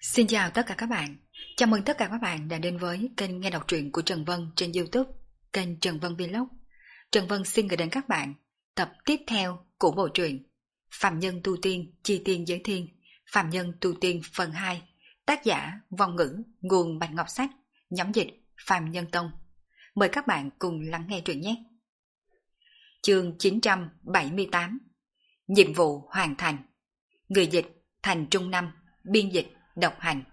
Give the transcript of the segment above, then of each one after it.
Xin chào tất cả các bạn. Chào mừng tất cả các bạn đã đến với kênh nghe đọc truyện của Trần Vân trên YouTube, kênh Trần Vân Vlog. Trần Vân xin gửi đến các bạn tập tiếp theo của bộ truyện Phạm Nhân Tu Tiên Chi Tiên Giới Thiên, Phạm Nhân Tu Tiên phần 2, tác giả Vong Ngữ, nguồn Bạch Ngọc Sách, nhóm dịch Phạm Nhân Tông. Mời các bạn cùng lắng nghe truyện nhé. Chương 978. Nhiệm vụ hoàn thành. Người dịch Thành Trung Năm, biên dịch Độc Hành.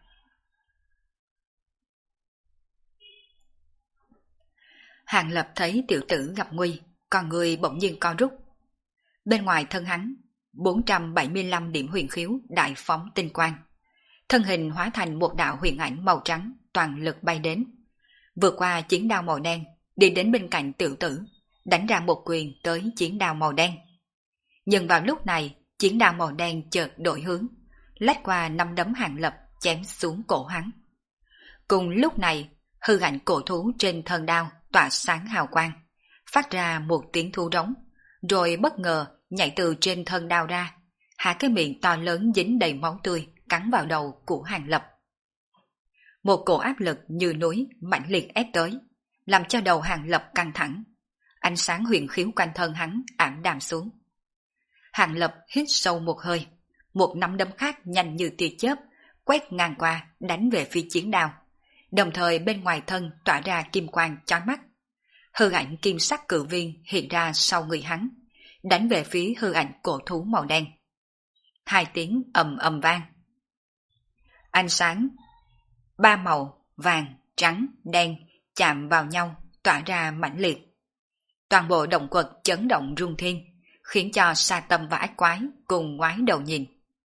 Hàng Lập thấy tiểu tử gặp nguy, còn người bỗng nhiên co rút. Bên ngoài thân hắn, 475 điểm huyền khiếu đại phóng tinh quang. Thân hình hóa thành một đạo huyền ảnh màu trắng, toàn lực bay đến. Vượt qua chiến đao màu đen, đi đến bên cạnh tiểu tử, đánh ra một quyền tới chiến đao màu đen. Nhưng vào lúc này, chiến đao màu đen chợt đổi hướng, lách qua năm đấm Hàng Lập chém xuống cổ hắn. Cùng lúc này, hư ảnh cổ thú trên thân đao tỏa sáng hào quang, phát ra một tiếng thu rống, rồi bất ngờ nhảy từ trên thân đao ra, hạ cái miệng to lớn dính đầy máu tươi cắn vào đầu của Hàng Lập. Một cổ áp lực như núi mãnh liệt ép tới, làm cho đầu Hàng Lập căng thẳng. Ánh sáng huyền khiếu quanh thân hắn ảm đạm xuống. Hàng Lập hít sâu một hơi, một nắm đấm khác nhanh như tia chớp quét ngang qua đánh về phía chiến đao, đồng thời bên ngoài thân tỏa ra kim quang chói mắt. Hư ảnh kim sắc cự viên hiện ra sau người hắn, đánh về phía hư ảnh cổ thú màu đen. Hai tiếng ầm ầm vang. Ánh sáng ba màu vàng, trắng, đen chạm vào nhau tỏa ra mãnh liệt. Toàn bộ động quật chấn động rung thiên, khiến cho Sa Tâm và Ách Quái cùng ngoái đầu nhìn.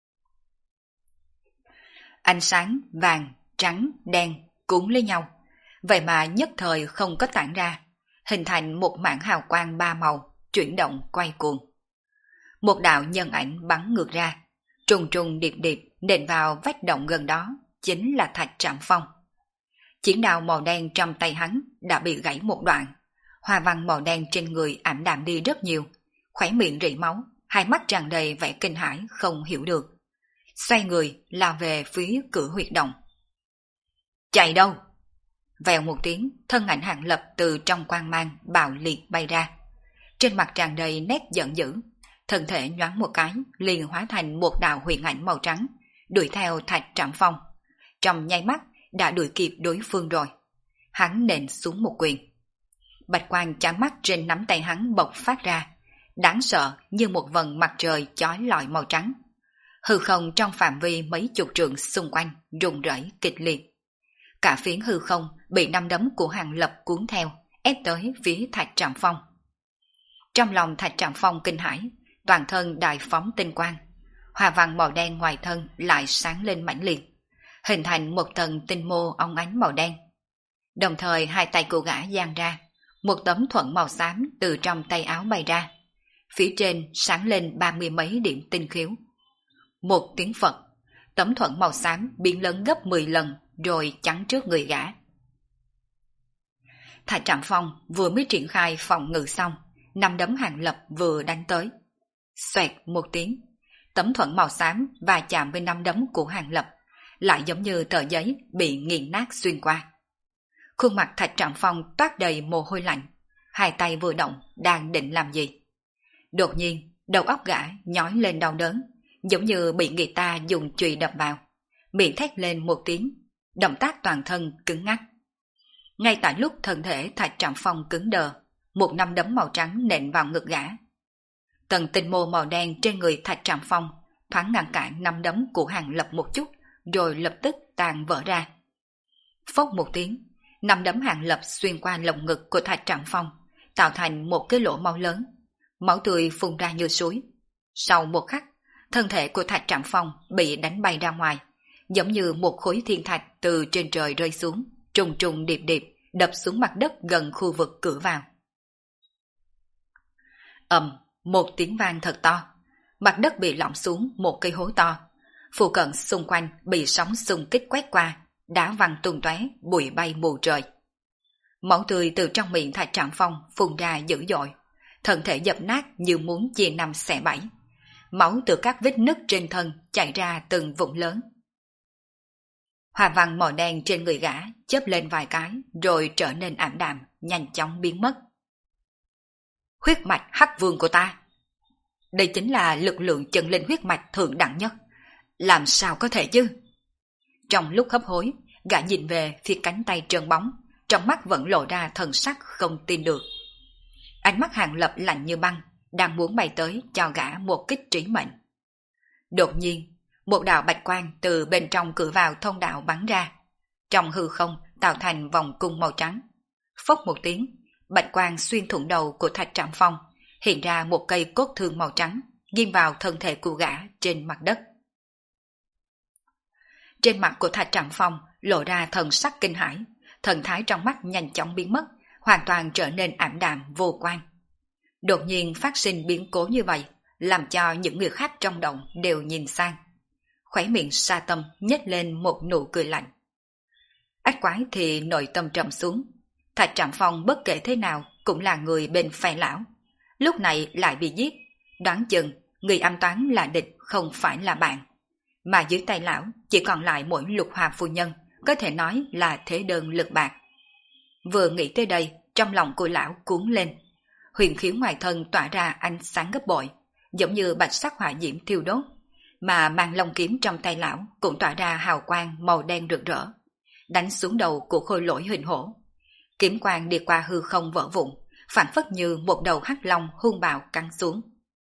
Ánh sáng vàng, trắng, đen cuốn lấy nhau, vậy mà nhất thời không có tản ra, hình thành một mảng hào quang ba màu, chuyển động quay cuồng. Một đạo nhân ảnh bắn ngược ra, trùng trùng điệp điệp nện vào vách động gần đó, chính là Thạch Trạm Phong. Chiến đao màu đen trong tay hắn đã bị gãy một đoạn, hoa văn màu đen trên người ảm đạm đi rất nhiều, khóe miệng rỉ máu, hai mắt tràn đầy vẻ kinh hãi không hiểu được. Xoay người lao về phía cửa huyệt động. Chạy đâu? Vèo một tiếng, thân ảnh Hàng Lập từ trong quang mang bạo liệt bay ra. Trên mặt tràn đầy nét giận dữ, thân thể nhoáng một cái liền hóa thành một đạo huyền ảnh màu trắng, đuổi theo Thạch Trạm Phong. Trong nháy mắt đã đuổi kịp đối phương rồi. Hắn nện xuống một quyền. Bạch quang chói mắt trên nắm tay hắn bộc phát ra, đáng sợ như một vầng mặt trời chói lọi màu trắng. Hư không trong phạm vi mấy chục trượng xung quanh rung rẩy kịch liệt. Cả phiến hư không bị năm đấm của Hàng Lập cuốn theo, ép tới phía Thạch Trạm Phong. Trong lòng Thạch Trạm Phong kinh hãi, toàn thân đại phóng tinh quang, hoa văn màu đen ngoài thân lại sáng lên mãnh liệt, hình thành một tầng tinh mô óng ánh màu đen. Đồng thời hai tay của gã giang ra, một tấm thuẫn màu xám từ trong tay áo bay ra, phía trên sáng lên 30 mấy điểm tinh khiếu. Một tiếng Phật, tấm thuẫn màu xám biến lớn gấp 10 lần rồi chắn trước người gã. Thạch Trạm Phong vừa mới triển khai phòng ngự xong, năm đấm Hàng Lập vừa đánh tới. Xoẹt một tiếng, tấm thuẫn màu xám va chạm với năm đấm của Hàng Lập, lại giống như tờ giấy bị nghiền nát xuyên qua. Khuôn mặt Thạch Trạm Phong toát đầy mồ hôi lạnh, hai tay vừa động đang định làm gì. Đột nhiên đầu óc gã nhói lên đau đớn, giống như bị người ta dùng chùy đập vào, miệng thét lên một tiếng, động tác toàn thân cứng ngắc. Ngay tại lúc thân thể Thạch Trạm Phong cứng đờ, một nắm đấm màu trắng nện vào ngực gã. Tầng tinh mô màu đen trên người Thạch Trạm Phong thoáng ngăn cản nắm đấm của Hàng Lập một chút, rồi lập tức tan vỡ ra. Phốc một tiếng, nắm đấm Hàng Lập xuyên qua lồng ngực của Thạch Trạm Phong, tạo thành một cái lỗ máu lớn, máu tươi phun ra như suối. Sau một khắc, thân thể của Thạch Trạm Phong bị đánh bay ra ngoài, giống như một khối thiên thạch từ trên trời rơi xuống, trùng trùng điệp điệp đập xuống mặt đất gần khu vực cửa vào. Ầm, một tiếng vang thật to, mặt đất bị lõm xuống một cây hố to, phụ cận xung quanh bị sóng xung kích quét qua, đá văng tung tóe, bụi bay mù trời. Máu tươi từ trong miệng Thạch Trạm Phong phun ra dữ dội, thân thể dập nát như muốn chia năm xẻ bảy. Máu từ các vết nứt trên thân chảy ra từng vũng lớn. Hoa văn màu đen trên người gã chớp lên vài cái rồi trở nên ảm đạm, nhanh chóng biến mất. Huyết mạch Hắc Vương của ta. Đây chính là lực lượng chân linh huyết mạch thượng đẳng nhất. Làm sao có thể chứ? Trong lúc hấp hối, gã nhìn về phía cánh tay trơn bóng, trong mắt vẫn lộ ra thần sắc không tin được. Ánh mắt Hàng Lập lạnh như băng, đang muốn bay tới cho gã một kích trí mệnh. Đột nhiên, một đạo bạch quang từ bên trong cửa vào thông đạo bắn ra. Trong hư không tạo thành vòng cung màu trắng. Phốc một tiếng, bạch quang xuyên thủng đầu của Thạch Trạm Phong, hiện ra một cây cốt thương màu trắng, ghim vào thân thể của gã trên mặt đất. Trên mặt của Thạch Trạm Phong lộ ra thần sắc kinh hãi, thần thái trong mắt nhanh chóng biến mất, hoàn toàn trở nên ảm đạm vô quan. Đột nhiên phát sinh biến cố như vậy, làm cho những người khác trong động đều nhìn sang. Khóe miệng Sa Tâm nhếch lên một nụ cười lạnh. Ách quái thì nội tâm trầm xuống. Thạch Trạm Phong bất kể thế nào cũng là người bên phe lão. Lúc này lại bị giết, đoán chừng người âm toán là địch không phải là bạn. Mà dưới tay lão chỉ còn lại mỗi Lục Hòa phu nhân, có thể nói là thế đơn lực bạc. Vừa nghĩ tới đây, trong lòng của lão cuốn lên. Huyền khiếu ngoài thân tỏa ra ánh sáng gấp bội, giống như bạch sắc hỏa diễm thiêu đốt, mà mang long kiếm trong tay lão cũng tỏa ra hào quang màu đen rực rỡ, đánh xuống đầu của khôi lỗi hình hổ. Kiếm quang đi qua hư không vỡ vụn, phản phất như một đầu hắc long hung bạo cắn xuống.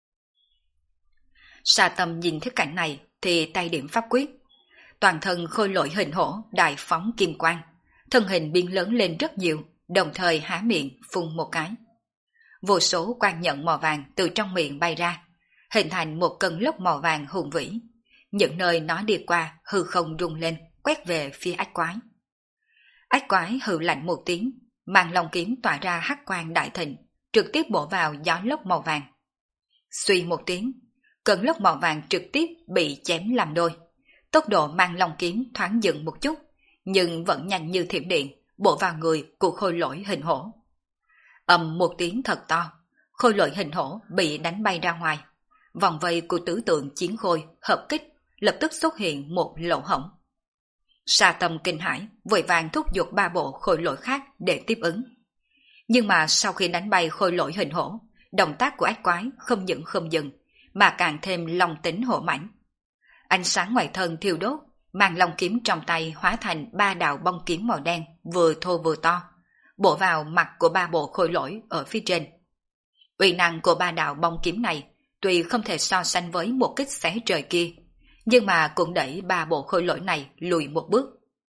Sa Tâm nhìn thấy cảnh này thì tay điểm pháp quyết, toàn thân khôi lỗi hình hổ đại phóng kim quang, thân hình biến lớn lên rất nhiều, đồng thời há miệng phun một cái. Vô số quang nhận màu vàng từ trong miệng bay ra, hình thành một cơn lốc màu vàng hùng vĩ. Những nơi nó đi qua, hư không rung lên, quét về phía ách quái. Ách quái hừ lạnh một tiếng, mang long kiếm tỏa ra hắc quang đại thịnh, trực tiếp bổ vào gió lốc màu vàng. Suy một tiếng, cơn lốc màu vàng trực tiếp bị chém làm đôi. Tốc độ mang long kiếm thoáng dừng một chút, nhưng vẫn nhanh như thiểm điện, bổ vào người của khôi lỗi hình hổ. Ầm một tiếng thật to, khôi lỗi hình hổ bị đánh bay ra ngoài. Vòng vây của tứ tượng chiến khôi hợp kích lập tức xuất hiện một lỗ hổng. Sa Tâm kinh hãi, vội vàng thúc giục ba bộ khôi lỗi khác để tiếp ứng. Nhưng mà sau khi đánh bay khôi lỗi hình hổ, động tác của ách quái không những không dừng, mà càng thêm long tính hổ mãnh. Ánh sáng ngoài thân thiêu đốt, mang long kiếm trong tay hóa thành ba đạo bông kiếm màu đen vừa thô vừa to, bổ vào mặt của ba bộ khôi lỗi ở phía trên. Uy năng của ba đạo bông kiếm này tuy không thể so sánh với một kích xé trời kia, nhưng mà cũng đẩy ba bộ khôi lỗi này lùi một bước.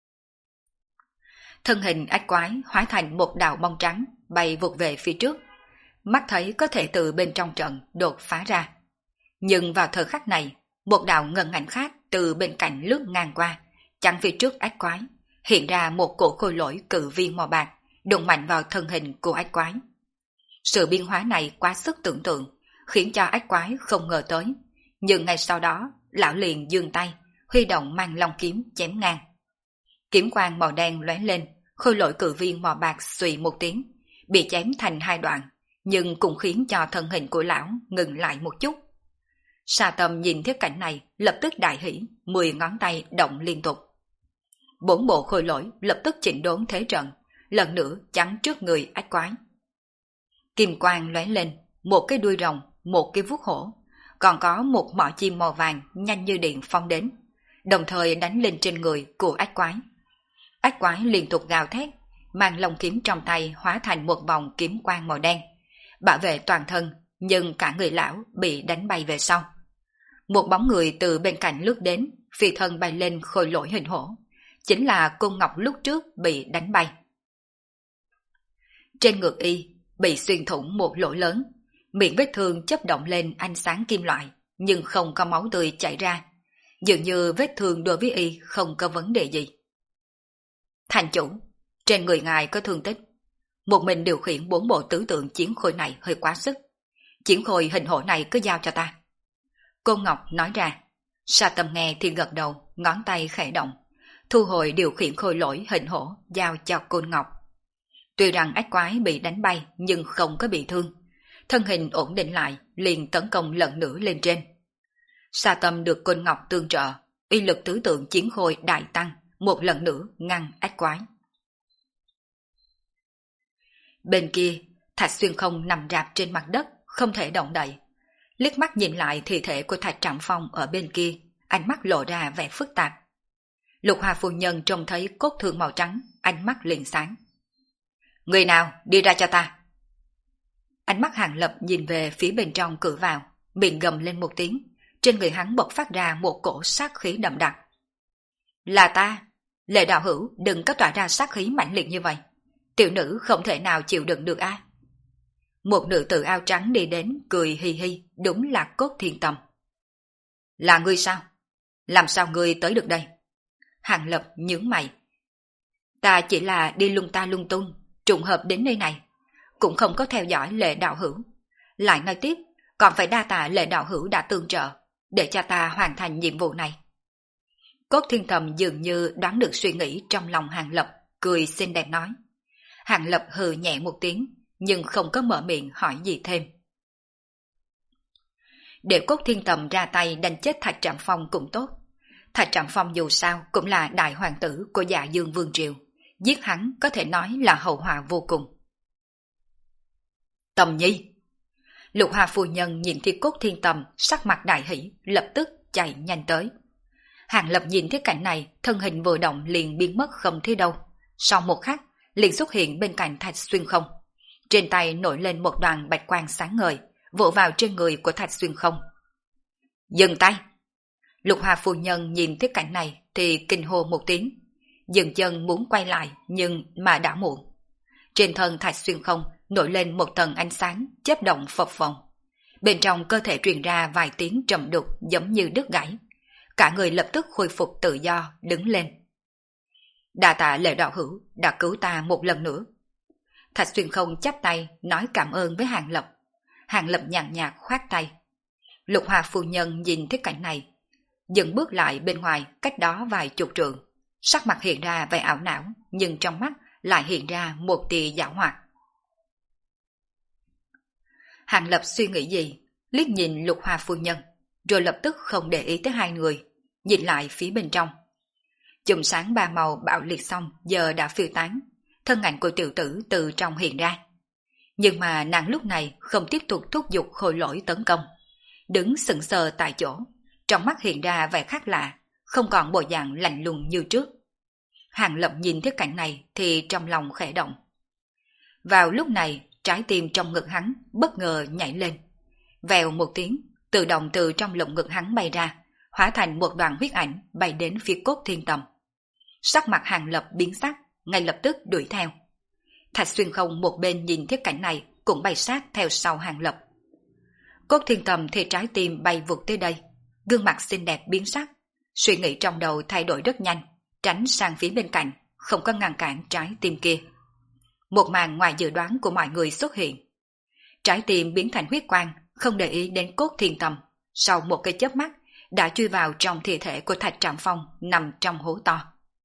Thân hình ách quái hóa thành một đạo bông trắng bay vụt về phía trước, mắt thấy có thể từ bên trong trận đột phá ra. Nhưng vào thời khắc này, một đạo ngân ảnh khác từ bên cạnh lướt ngang qua, chắn phía trước ách quái, hiện ra một cổ khôi lỗi cự viên màu bạc, đụng mạnh vào thân hình của ách quái. Sự biến hóa này quá sức tưởng tượng, khiến cho ách quái không ngờ tới, nhưng ngay sau đó, lão liền giương tay, huy động mang long kiếm chém ngang. Kiếm quang màu đen lóe lên, khôi lỗi cự viên màu bạc xùy một tiếng, bị chém thành hai đoạn, nhưng cũng khiến cho thân hình của lão ngừng lại một chút. Sa Tâm nhìn thấy cảnh này, lập tức đại hỉ, 10 ngón tay động liên tục. 4 bộ khôi lỗi lập tức chỉnh đốn thế trận, lần nữa chắn trước người ách quái. Kim quang lóe lên, một cái đuôi rồng, một cái vuốt hổ, còn có một mỏ chim màu vàng nhanh như điện phóng đến, đồng thời đánh lên trên người của ách quái. Ách quái liên tục gào thét, mang long kiếm trong tay hóa thành một vòng kiếm quang màu đen, bảo vệ toàn thân, nhưng cả người lão bị đánh bay về sau. Một bóng người từ bên cạnh lướt đến, phi thân bay lên khôi lỗi hình hổ, chính là Côn Ngọc lúc trước bị đánh bay. Trên ngực y bị xuyên thủng một lỗ lớn, miệng vết thương chớp động lên ánh sáng kim loại, nhưng không có máu tươi chảy ra, dường như vết thương đối với y không có vấn đề gì. Thành chủ, trên người ngài có thương tích, một mình điều khiển 4 bộ tứ tượng chiến khôi này hơi quá sức, chiến khôi hình hổ này cứ giao cho ta. Cô Ngọc nói ra. Sa Tâm nghe thì gật đầu, ngón tay khẽ động, thu hồi điều khiển khôi lỗi hình hổ giao cho Côn Ngọc. Tuy rằng ách quái bị đánh bay nhưng không có bị thương, thân hình ổn định lại liền tấn công lần nữa lên trên. Sa Tâm được Côn Ngọc tương trợ, uy lực tứ tượng chiến khôi đại tăng, một lần nữa ngăn ách quái. Bên kia, Thạch Xuyên Không nằm rạp trên mặt đất, không thể động đậy. Liếc mắt nhìn lại thi thể của Thạch Trạm Phong ở bên kia, ánh mắt lộ ra vẻ phức tạp. Lục Hoa phu nhân trông thấy cốt thương màu trắng, ánh mắt liền sáng. Người nào, đi ra cho ta. Ánh mắt Hàng Lập nhìn về phía bên trong cửa vào, miệng gầm lên một tiếng, trên người hắn bộc phát ra một cổ sát khí đậm đặc. Là ta, Lệ đạo hữu đừng có tỏa ra sát khí mãnh liệt như vậy. Tiểu nữ không thể nào chịu đựng được a. Một nữ tử áo trắng đi đến cười hi hi, đúng là Cốt Thiên Tầm. Là ngươi sao? Làm sao ngươi tới được đây? Hàng Lập nhướng mày. Ta chỉ là đi lung ta lung tung, trùng hợp đến nơi này, cũng không có theo dõi Lệ đạo hữu. Lại nói tiếp, còn phải đa tạ Lệ đạo hữu đã tương trợ, để cho ta hoàn thành nhiệm vụ này. Cốt Thiên Tầm dường như đoán được suy nghĩ trong lòng Hàng Lập, cười xinh đẹp nói. Hàng Lập hừ nhẹ một tiếng, nhưng không có mở miệng hỏi gì thêm. Để Cốt Thiên Tầm ra tay đánh chết Thạch Trạm Phong cũng tốt. Thạch Trạm Phong dù sao cũng là đại hoàng tử của Dạ Dương Vương Triều, giết hắn có thể nói là hậu họa vô cùng. Tầm nhi! Lục Hoa phu nhân nhìn thấy Cốt Thiên Tầm sắc mặt đại hỷ, lập tức chạy nhanh tới. Hàng Lập nhìn thấy cảnh này, thân hình vừa động liền biến mất không thấy đâu. Sau một khắc, liền xuất hiện bên cạnh Thạch Xuyên Không. Trên tay nổi lên một đoàn bạch quang sáng ngời, vỗ vào trên người của Thạch Xuyên Không. Dừng tay! Lục Hoa phu nhân nhìn thấy cảnh này thì kinh hô một tiếng, dừng chân muốn quay lại nhưng mà đã muộn. Trên thân Thạch Xuyên Không nổi lên một tầng ánh sáng chớp động phập phồng. Bên trong cơ thể truyền ra vài tiếng trầm đục giống như đứt gãy. Cả người lập tức khôi phục tự do, đứng lên. Đa tạ Lệ đạo hữu đã cứu ta một lần nữa. Thạch Xuyên Không chắp tay nói cảm ơn với Hàng Lập. Hàng Lập nhàn nhạt khoát tay. Lục Hoa phu nhân nhìn thấy cảnh này, dừng bước lại bên ngoài cách đó vài chục trượng, sắc mặt hiện ra vẻ ảo não, nhưng trong mắt lại hiện ra một tia giảo hoạt. Hàng Lập suy nghĩ gì, liếc nhìn Lục Hoa phu nhân, rồi lập tức không để ý tới hai người, nhìn lại phía bên trong. Chùm sáng ba màu bạo liệt xong giờ đã phiêu tán, thân ảnh của tiểu tử từ trong hiện ra. Nhưng mà nàng lúc này không tiếp tục thúc giục khôi lỗi tấn công, đứng sững sờ tại chỗ, trong mắt hiện ra vẻ khác lạ, không còn bộ dạng lạnh lùng như trước. Hàng Lập nhìn thấy cảnh này thì trong lòng khẽ động. Vào lúc này, trái tim trong ngực hắn bất ngờ nhảy lên. Vèo một tiếng, tự động từ trong lồng ngực hắn bay ra, hóa thành một đoàn huyết ảnh bay đến phía Cốt Thiên Tầm. Sắc mặt Hàng Lập biến sắc, ngay lập tức đuổi theo. Thạch Xuyên Không một bên nhìn thấy cảnh này cũng bay sát theo sau Hàng Lập. Cốt Thiên Tầm thì trái tim bay vụt tới đây, gương mặt xinh đẹp biến sắc, suy nghĩ trong đầu thay đổi rất nhanh, tránh sang phía bên cạnh, không có ngăn cản trái tim kia. Một màn ngoài dự đoán của mọi người xuất hiện. Trái tim biến thành huyết quang, không để ý đến Cốt Thiên Tầm, sau một cái chớp mắt đã chui vào trong thi thể của Thạch Trạm Phong nằm trong hố to.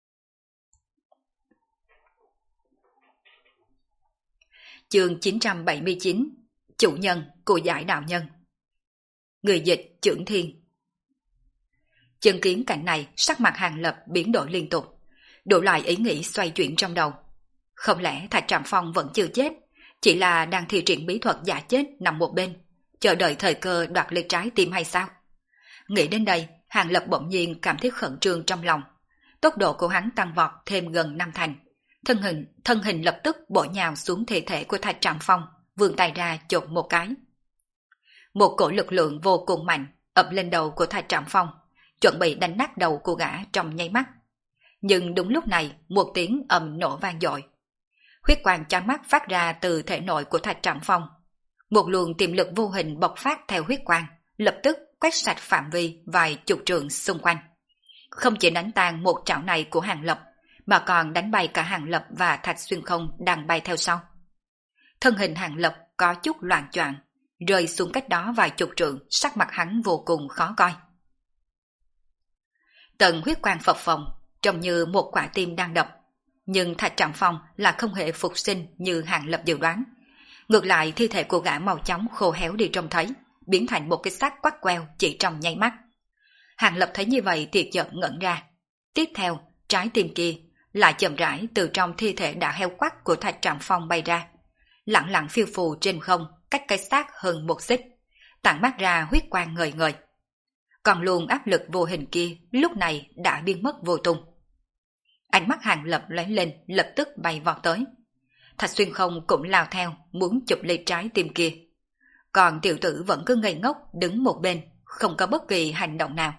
Chương 979, chủ nhân của giải đạo nhân. Người dịch Chưởng Thiên. Chứng kiến cảnh này, sắc mặt Hàng Lập biến đổi liên tục, đủ loại ý nghĩ xoay chuyển trong đầu. Không lẽ Thạch Trạm Phong vẫn chưa chết, chỉ là đang thi triển bí thuật giả chết nằm một bên, chờ đợi thời cơ đoạt lấy trái tim hay sao? Nghĩ đến đây, Hàng Lập bỗng nhiên cảm thấy khẩn trương trong lòng. Tốc độ của hắn tăng vọt thêm gần 5 thành. Thân hình lập tức bổ nhào xuống thi thể của Thạch Trạm Phong, vươn tay ra chộp một cái. Một cổ lực lượng vô cùng mạnh ập lên đầu của Thạch Trạm Phong, chuẩn bị đánh nát đầu của gã trong nháy mắt. Nhưng đúng lúc này, một tiếng ầm nổ vang dội. Huyết quang chói mắt phát ra từ thể nội của Thạch Trạm Phong. Một luồng tiềm lực vô hình bộc phát theo huyết quang, lập tức quét sạch phạm vi vài chục trượng xung quanh. Không chỉ đánh tan một chảo này của Hàng Lập, mà còn đánh bay cả Hàng Lập và Thạch Xuyên Không đang bay theo sau. Thân hình Hàng Lập có chút loạng choạng, rơi xuống cách đó vài chục trượng, sắc mặt hắn vô cùng khó coi. Tầng huyết quang phập phồng, trông như một quả tim đang đập, nhưng Thạch Trạm Phong là không hề phục sinh như Hàng Lập dự đoán. Ngược lại, thi thể của gã màu chóng khô héo đi trông thấy, biến thành một cái xác quắt queo chỉ trong nháy mắt. Hàng Lập thấy như vậy thì chợt ngẩn ra. Tiếp theo, trái tim kia lại chậm rãi từ trong thi thể đã heo quắt của Thạch Trạm Phong bay ra, lặng lặng phiêu phù trên không cách cái xác hơn một xích, tản mát ra huyết quang ngời ngời. Còn luồng áp lực vô hình kia lúc này đã biến mất vô tung. Ánh mắt Hàng Lập lóe lên, lập tức bay vọt tới. Thạch Xuyên Không cũng lao theo, muốn chụp lấy trái tim kia. Còn tiểu tử vẫn cứ ngây ngốc đứng một bên, không có bất kỳ hành động nào.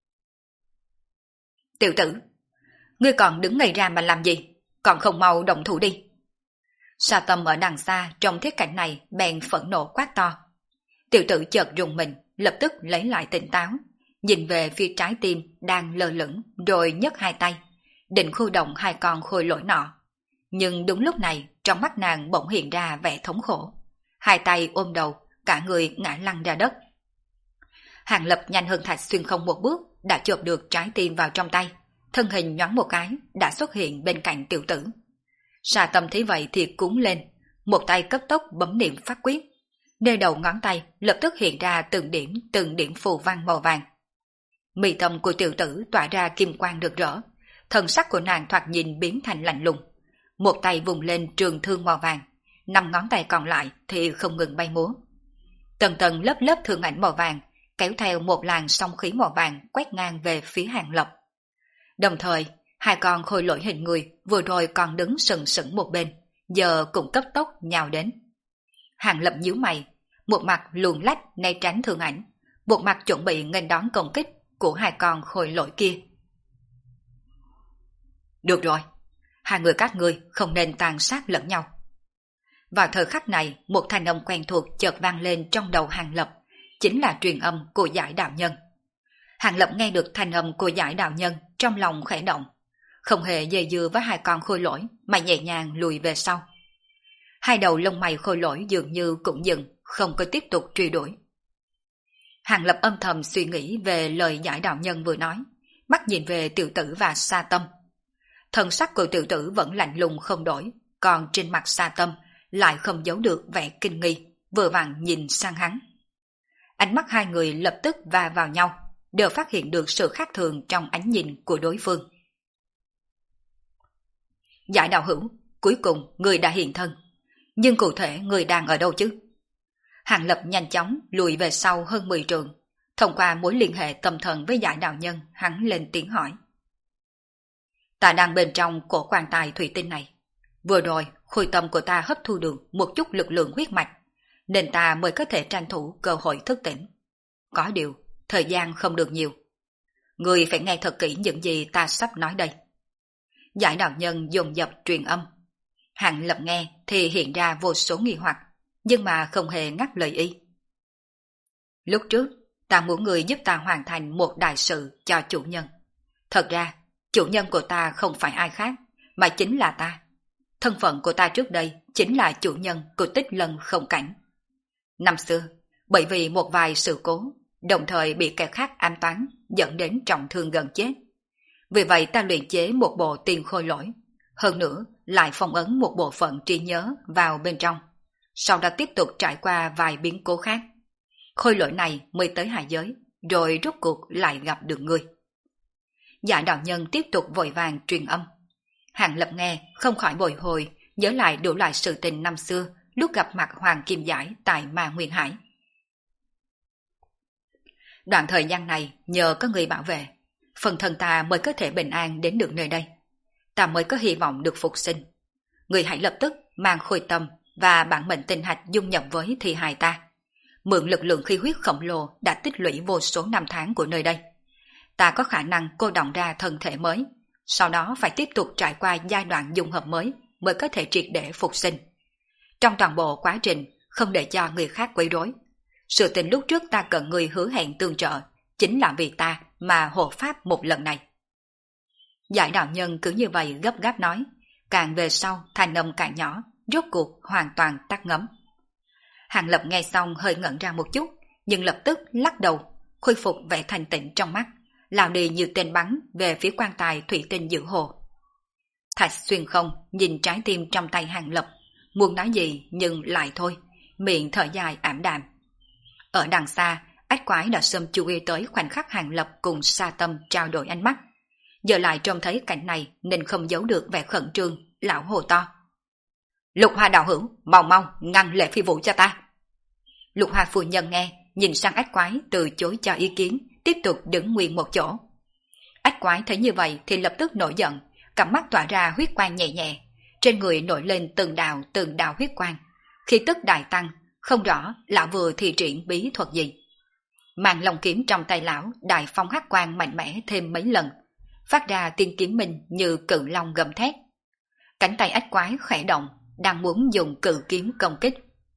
Tiểu tử, ngươi còn đứng ngây ra mà làm gì? Còn không mau động thủ đi. Sa Tâm ở đằng xa trong thiết cảnh này bèn phẫn nộ quát to. Tiểu tử chợt rùng mình, lập tức lấy lại tỉnh táo, nhìn về phía trái tim đang lơ lửng, rồi nhấc hai tay, định khu động hai con khôi lỗi nọ. Nhưng đúng lúc này, trong mắt nàng bỗng hiện ra vẻ thống khổ. Hai tay ôm đầu, cả người ngã lăn ra đất. Hàng Lập nhanh hơn Thạch Xuyên Không một bước, đã chộp được trái tim vào trong tay, thân hình nhoáng một cái, đã xuất hiện bên cạnh tiểu tử. Sa Tâm thấy vậy thì cuống lên, một tay cấp tốc bấm niệm pháp quyết. Nơi đầu ngón tay lập tức hiện ra từng điểm phù văn màu vàng. Mi tâm của tiểu tử tỏa ra kim quang rực rỡ, thần sắc của nàng thoạt nhìn biến thành lạnh lùng. Một tay vùng lên trường thương màu vàng, 5 ngón tay còn lại thì không ngừng bay múa. Tầng tầng lớp lớp thương ảnh màu vàng kéo theo một làn sóng khí màu vàng quét ngang về phía Hàng Lập. Đồng thời, hai con khôi lỗi hình người vừa rồi còn đứng sừng sững một bên, giờ cũng cấp tốc nhào đến. Hàng Lập nhíu mày, một mặt luồn lách né tránh thương ảnh, một mặt chuẩn bị nghênh đón công kích của hai con khôi lỗi kia. Được rồi, hai người các ngươi không nên tàn sát lẫn nhau. Vào thời khắc này, một thanh âm quen thuộc chợt vang lên trong đầu Hàng Lập, chính là truyền âm của Giải Đạo Nhân. Hàng Lập nghe được thanh âm của Giải Đạo Nhân, trong lòng khẽ động, không hề dây dưa với hai con khôi lỗi mà nhẹ nhàng lùi về sau. Hai đầu lông mày khôi lỗi dường như cũng dừng, không có tiếp tục truy đuổi. Hàng Lập âm thầm suy nghĩ về lời Giải Đạo Nhân vừa nói, mắt nhìn về tiểu tử và Sa Tâm. Thần sắc của tiểu tử vẫn lạnh lùng không đổi, còn trên mặt Sa Tâm lại không giấu được vẻ kinh nghi, vừa vặn nhìn sang hắn. Ánh mắt hai người lập tức va vào nhau, đều phát hiện được sự khác thường trong ánh nhìn của đối phương. Giải đạo hữu, cuối cùng người đã hiện thân, nhưng cụ thể người đang ở đâu chứ? Hàng Lập nhanh chóng lùi về sau hơn 10 trượng, thông qua mối liên hệ tâm thần với Giải Đạo Nhân, hắn lên tiếng hỏi. Ta đang bên trong cổ quan tài thủy tinh này. Vừa rồi, khối tâm của ta hấp thu được một chút lực lượng huyết mạch, nên ta mới có thể tranh thủ cơ hội thức tỉnh. Có điều, thời gian không được nhiều. Người phải nghe thật kỹ những gì ta sắp nói đây. Giải Đạo Nhân dồn dập truyền âm. Hàng Lập nghe thì hiện ra vô số nghi hoặc, nhưng mà không hề ngắt lời y. Lúc trước, ta muốn người giúp ta hoàn thành một đại sự cho chủ nhân. Thật ra, chủ nhân của ta không phải ai khác, mà chính là ta. Thân phận của ta trước đây chính là chủ nhân của Tích Lân Không Cảnh. Năm xưa, bởi vì một vài sự cố, đồng thời bị kẻ khác ám toán, dẫn đến trọng thương gần chết. Vì vậy ta luyện chế một bộ tiền khôi lỗi, hơn nữa lại phong ấn một bộ phận trí nhớ vào bên trong. Sau đó tiếp tục trải qua vài biến cố khác. Khôi lỗi này mới tới hạ giới, rồi rốt cuộc lại gặp được ngươi. Giả đạo nhân tiếp tục vội vàng truyền âm. Hàng Lập nghe không khỏi bồi hồi, nhớ lại đủ loại sự tình năm xưa lúc gặp mặt Hoàng Kim Giải tại Ma Nguyên Hải. Đoạn thời gian này nhờ có người bảo vệ, phần thân ta mới có thể bình an đến được nơi đây. Ta mới có hy vọng được phục sinh. Người hãy lập tức mang khôi tâm và bản mệnh tinh hạch dung nhập với thi hài ta. Mượn lực lượng khí huyết khổng lồ đã tích lũy vô số năm tháng của nơi đây. Ta có khả năng cô đọng ra thân thể mới, sau đó phải tiếp tục trải qua giai đoạn dung hợp mới mới có thể triệt để phục sinh. Trong toàn bộ quá trình, không để cho người khác quấy rối. Sự tình lúc trước ta cần người hứa hẹn tương trợ, chính là vì ta mà hộ pháp một lần này. Giải đạo nhân cứ như vậy gấp gáp nói, càng về sau thanh âm càng nhỏ, rốt cuộc hoàn toàn tắt ngấm. Hàng Lập nghe xong hơi ngẩn ra một chút, nhưng lập tức lắc đầu, khôi phục vẻ thanh tịnh trong mắt, lao đi như tên bắn về phía quan tài thủy tinh giữ hồ. Thạch Xuyên Không nhìn trái tim trong tay Hàng Lập, muốn nói gì nhưng lại thôi, miệng thở dài ảm đạm. Ở đằng xa, ách quái đã sớm chú ý tới khoảnh khắc Hàng Lập cùng Sa Tâm trao đổi ánh mắt. giờ lại trông thấy cảnh này nên không giấu được vẻ khẩn trương, lão hồ to. Lục Hoa đạo hữu, mau mau, ngăn Lệ Phi Vũ cho ta. Lục Hoa phu nhân nghe, nhìn sang ách quái từ chối cho ý kiến, tiếp tục đứng nguyên một chỗ. Ách quái thấy như vậy thì lập tức nổi giận, cặp mắt tỏa ra huyết quang nhẹ nhẹ, trên người nổi lên từng đạo huyết quang. Khi tức đại tăng, không rõ lão vừa thi triển bí thuật gì. Màn long kiếm trong tay lão đại phong hắc quang mạnh mẽ thêm mấy lần, phát ra tiếng kiếm minh như cự long gầm thét. Cánh tay ách quái khẽ động, đang muốn dùng cự kiếm công kích.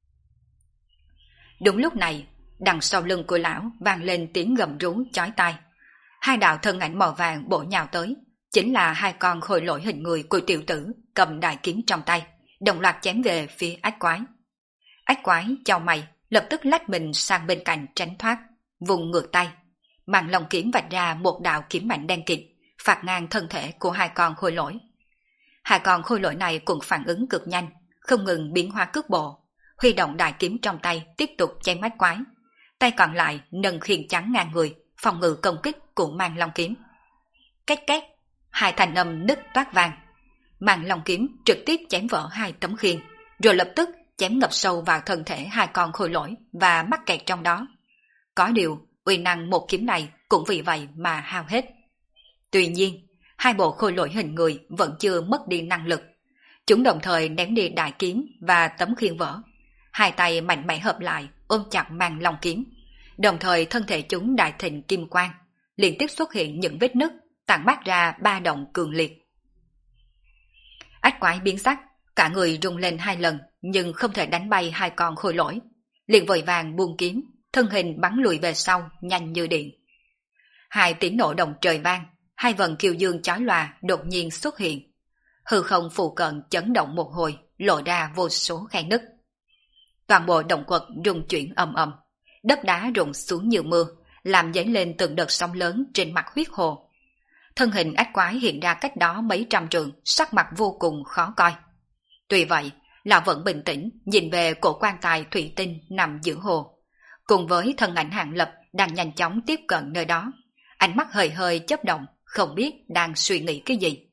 Đúng lúc này, đằng sau lưng của lão vang lên tiếng gầm rú chói tai. Hai đạo thân ảnh màu vàng bổ nhào tới, chính là hai con khôi lỗi hình người của tiểu tử cầm đại kiếm trong tay, đồng loạt chém về phía ách quái. Ách quái chau mày, lập tức lách mình sang bên cạnh tránh thoát, vùng ngược tay. Màn long kiếm vạch ra một đạo kiếm mạnh đen kịt, phạt ngang thân thể của hai con khôi lỗi. Hai con khôi lỗi này cũng phản ứng cực nhanh, không ngừng biến hóa cước bộ, huy động đại kiếm trong tay tiếp tục chém ách quái. Tay còn lại nâng khiên trắng ngang người, phòng ngự công kích của màn long kiếm. Két két, hai thanh âm nứt toát vang. Màn long kiếm trực tiếp chém vỡ hai tấm khiên, rồi lập tức chém ngập sâu vào thân thể hai con khôi lỗi và mắc kẹt trong đó. Có điều, uy năng một kiếm này cũng vì vậy mà hao hết. Tuy nhiên, hai bộ khôi lỗi hình người vẫn chưa mất đi năng lực. Chúng đồng thời ném đi đại kiếm và tấm khiên vỡ. Hai tay mạnh mẽ hợp lại ôm chặt màn long kiếm. Đồng thời thân thể chúng đại thịnh kim quang, liên tiếp xuất hiện những vết nứt, tản mát ra ba động cường liệt. Ách quái biến sắc, cả người rung lên hai lần nhưng không thể đánh bay hai con khôi lỗi. Liền vội vàng buông kiếm, thân hình bắn lùi về sau nhanh như điện. Hai tiếng nổ động trời vang, hai vần kiều dương chói lòa đột nhiên xuất hiện. Hư không phụ cận chấn động một hồi, lộ ra vô số khe nứt. Toàn bộ động quật rung chuyển ầm ầm, đất đá rụng xuống như mưa, làm dấy lên từng đợt sóng lớn trên mặt huyết hồ. Thân hình ách quái hiện ra cách đó mấy trăm trượng, sắc mặt vô cùng khó coi. Tuy vậy, lão vẫn bình tĩnh nhìn về cổ quan tài thủy tinh nằm giữa hồ, cùng với thân ảnh Hạng Lập đang nhanh chóng tiếp cận nơi đó, ánh mắt hơi hơi chớp động, không biết đang suy nghĩ cái gì.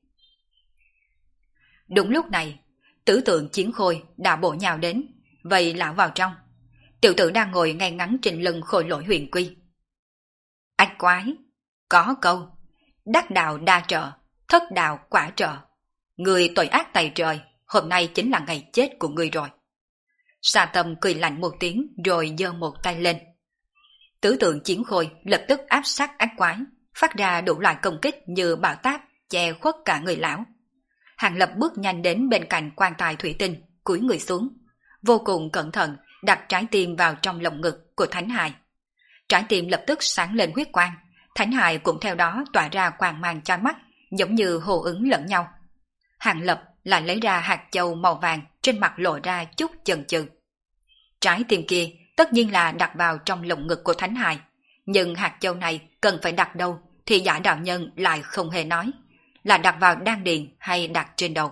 Đúng lúc này, tứ tượng chiến khôi đã bổ nhào đến, vậy lão vào trong. Tiểu tử đang ngồi ngay ngắn trên lưng khôi lỗi huyền quy. Ách quái, có câu, đắc đạo đa trợ, thất đạo quả trợ. Người tội ác tày trời, hôm nay chính là ngày chết của ngươi rồi. Sa Tâm cười lạnh một tiếng rồi giơ một tay lên. Tứ tượng chiến khôi lập tức áp sát ách quái, phát ra đủ loại công kích như bão táp, che khuất cả người lão. Hàng Lập bước nhanh đến bên cạnh quan tài thủy tinh, cúi người xuống, vô cùng cẩn thận đặt trái tim vào trong lồng ngực của Thánh Hài. Trái tim lập tức sáng lên huyết quang, Thánh Hài cũng theo đó tỏa ra quang mang chói mắt, giống như hồ ứng lẫn nhau. Hàng Lập lại lấy ra hạt châu màu vàng, trên mặt lộ ra chút chần chừ. Trái tim kia tất nhiên là đặt vào trong lồng ngực của Thánh Hài, nhưng hạt châu này cần phải đặt đâu thì Giả đạo nhân lại không hề nói, là đặt vào đan điền hay đặt trên đầu.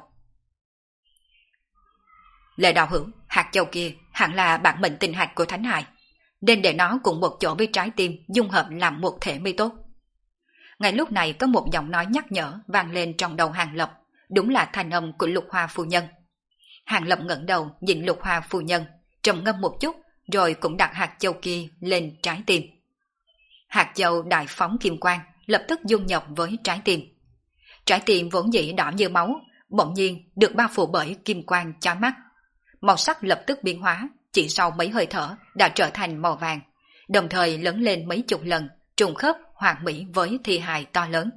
Lệ đạo hữu, hạt châu kia hẳn là bản mệnh tinh hạch của Thánh Hài, nên để nó cùng một chỗ với trái tim dung hợp làm một thể mới tốt. Ngay lúc này có một giọng nói nhắc nhở vang lên trong đầu Hàng Lập, đúng là thanh âm của Lục Hoa phu nhân. Hàng Lập ngẩng đầu nhìn Lục Hoa phu nhân, trầm ngâm một chút, rồi cũng đặt hạt châu kia lên trái tim. Hạt châu đại phóng kim quang, lập tức dung nhập với trái tim. Trái tim vốn dĩ đỏ như máu, bỗng nhiên được bao phủ bởi kim quang chói mắt. Màu sắc lập tức biến hóa, chỉ sau mấy hơi thở đã trở thành màu vàng, đồng thời lớn lên mấy chục lần, trùng khớp hoàn mỹ với thi hài to lớn.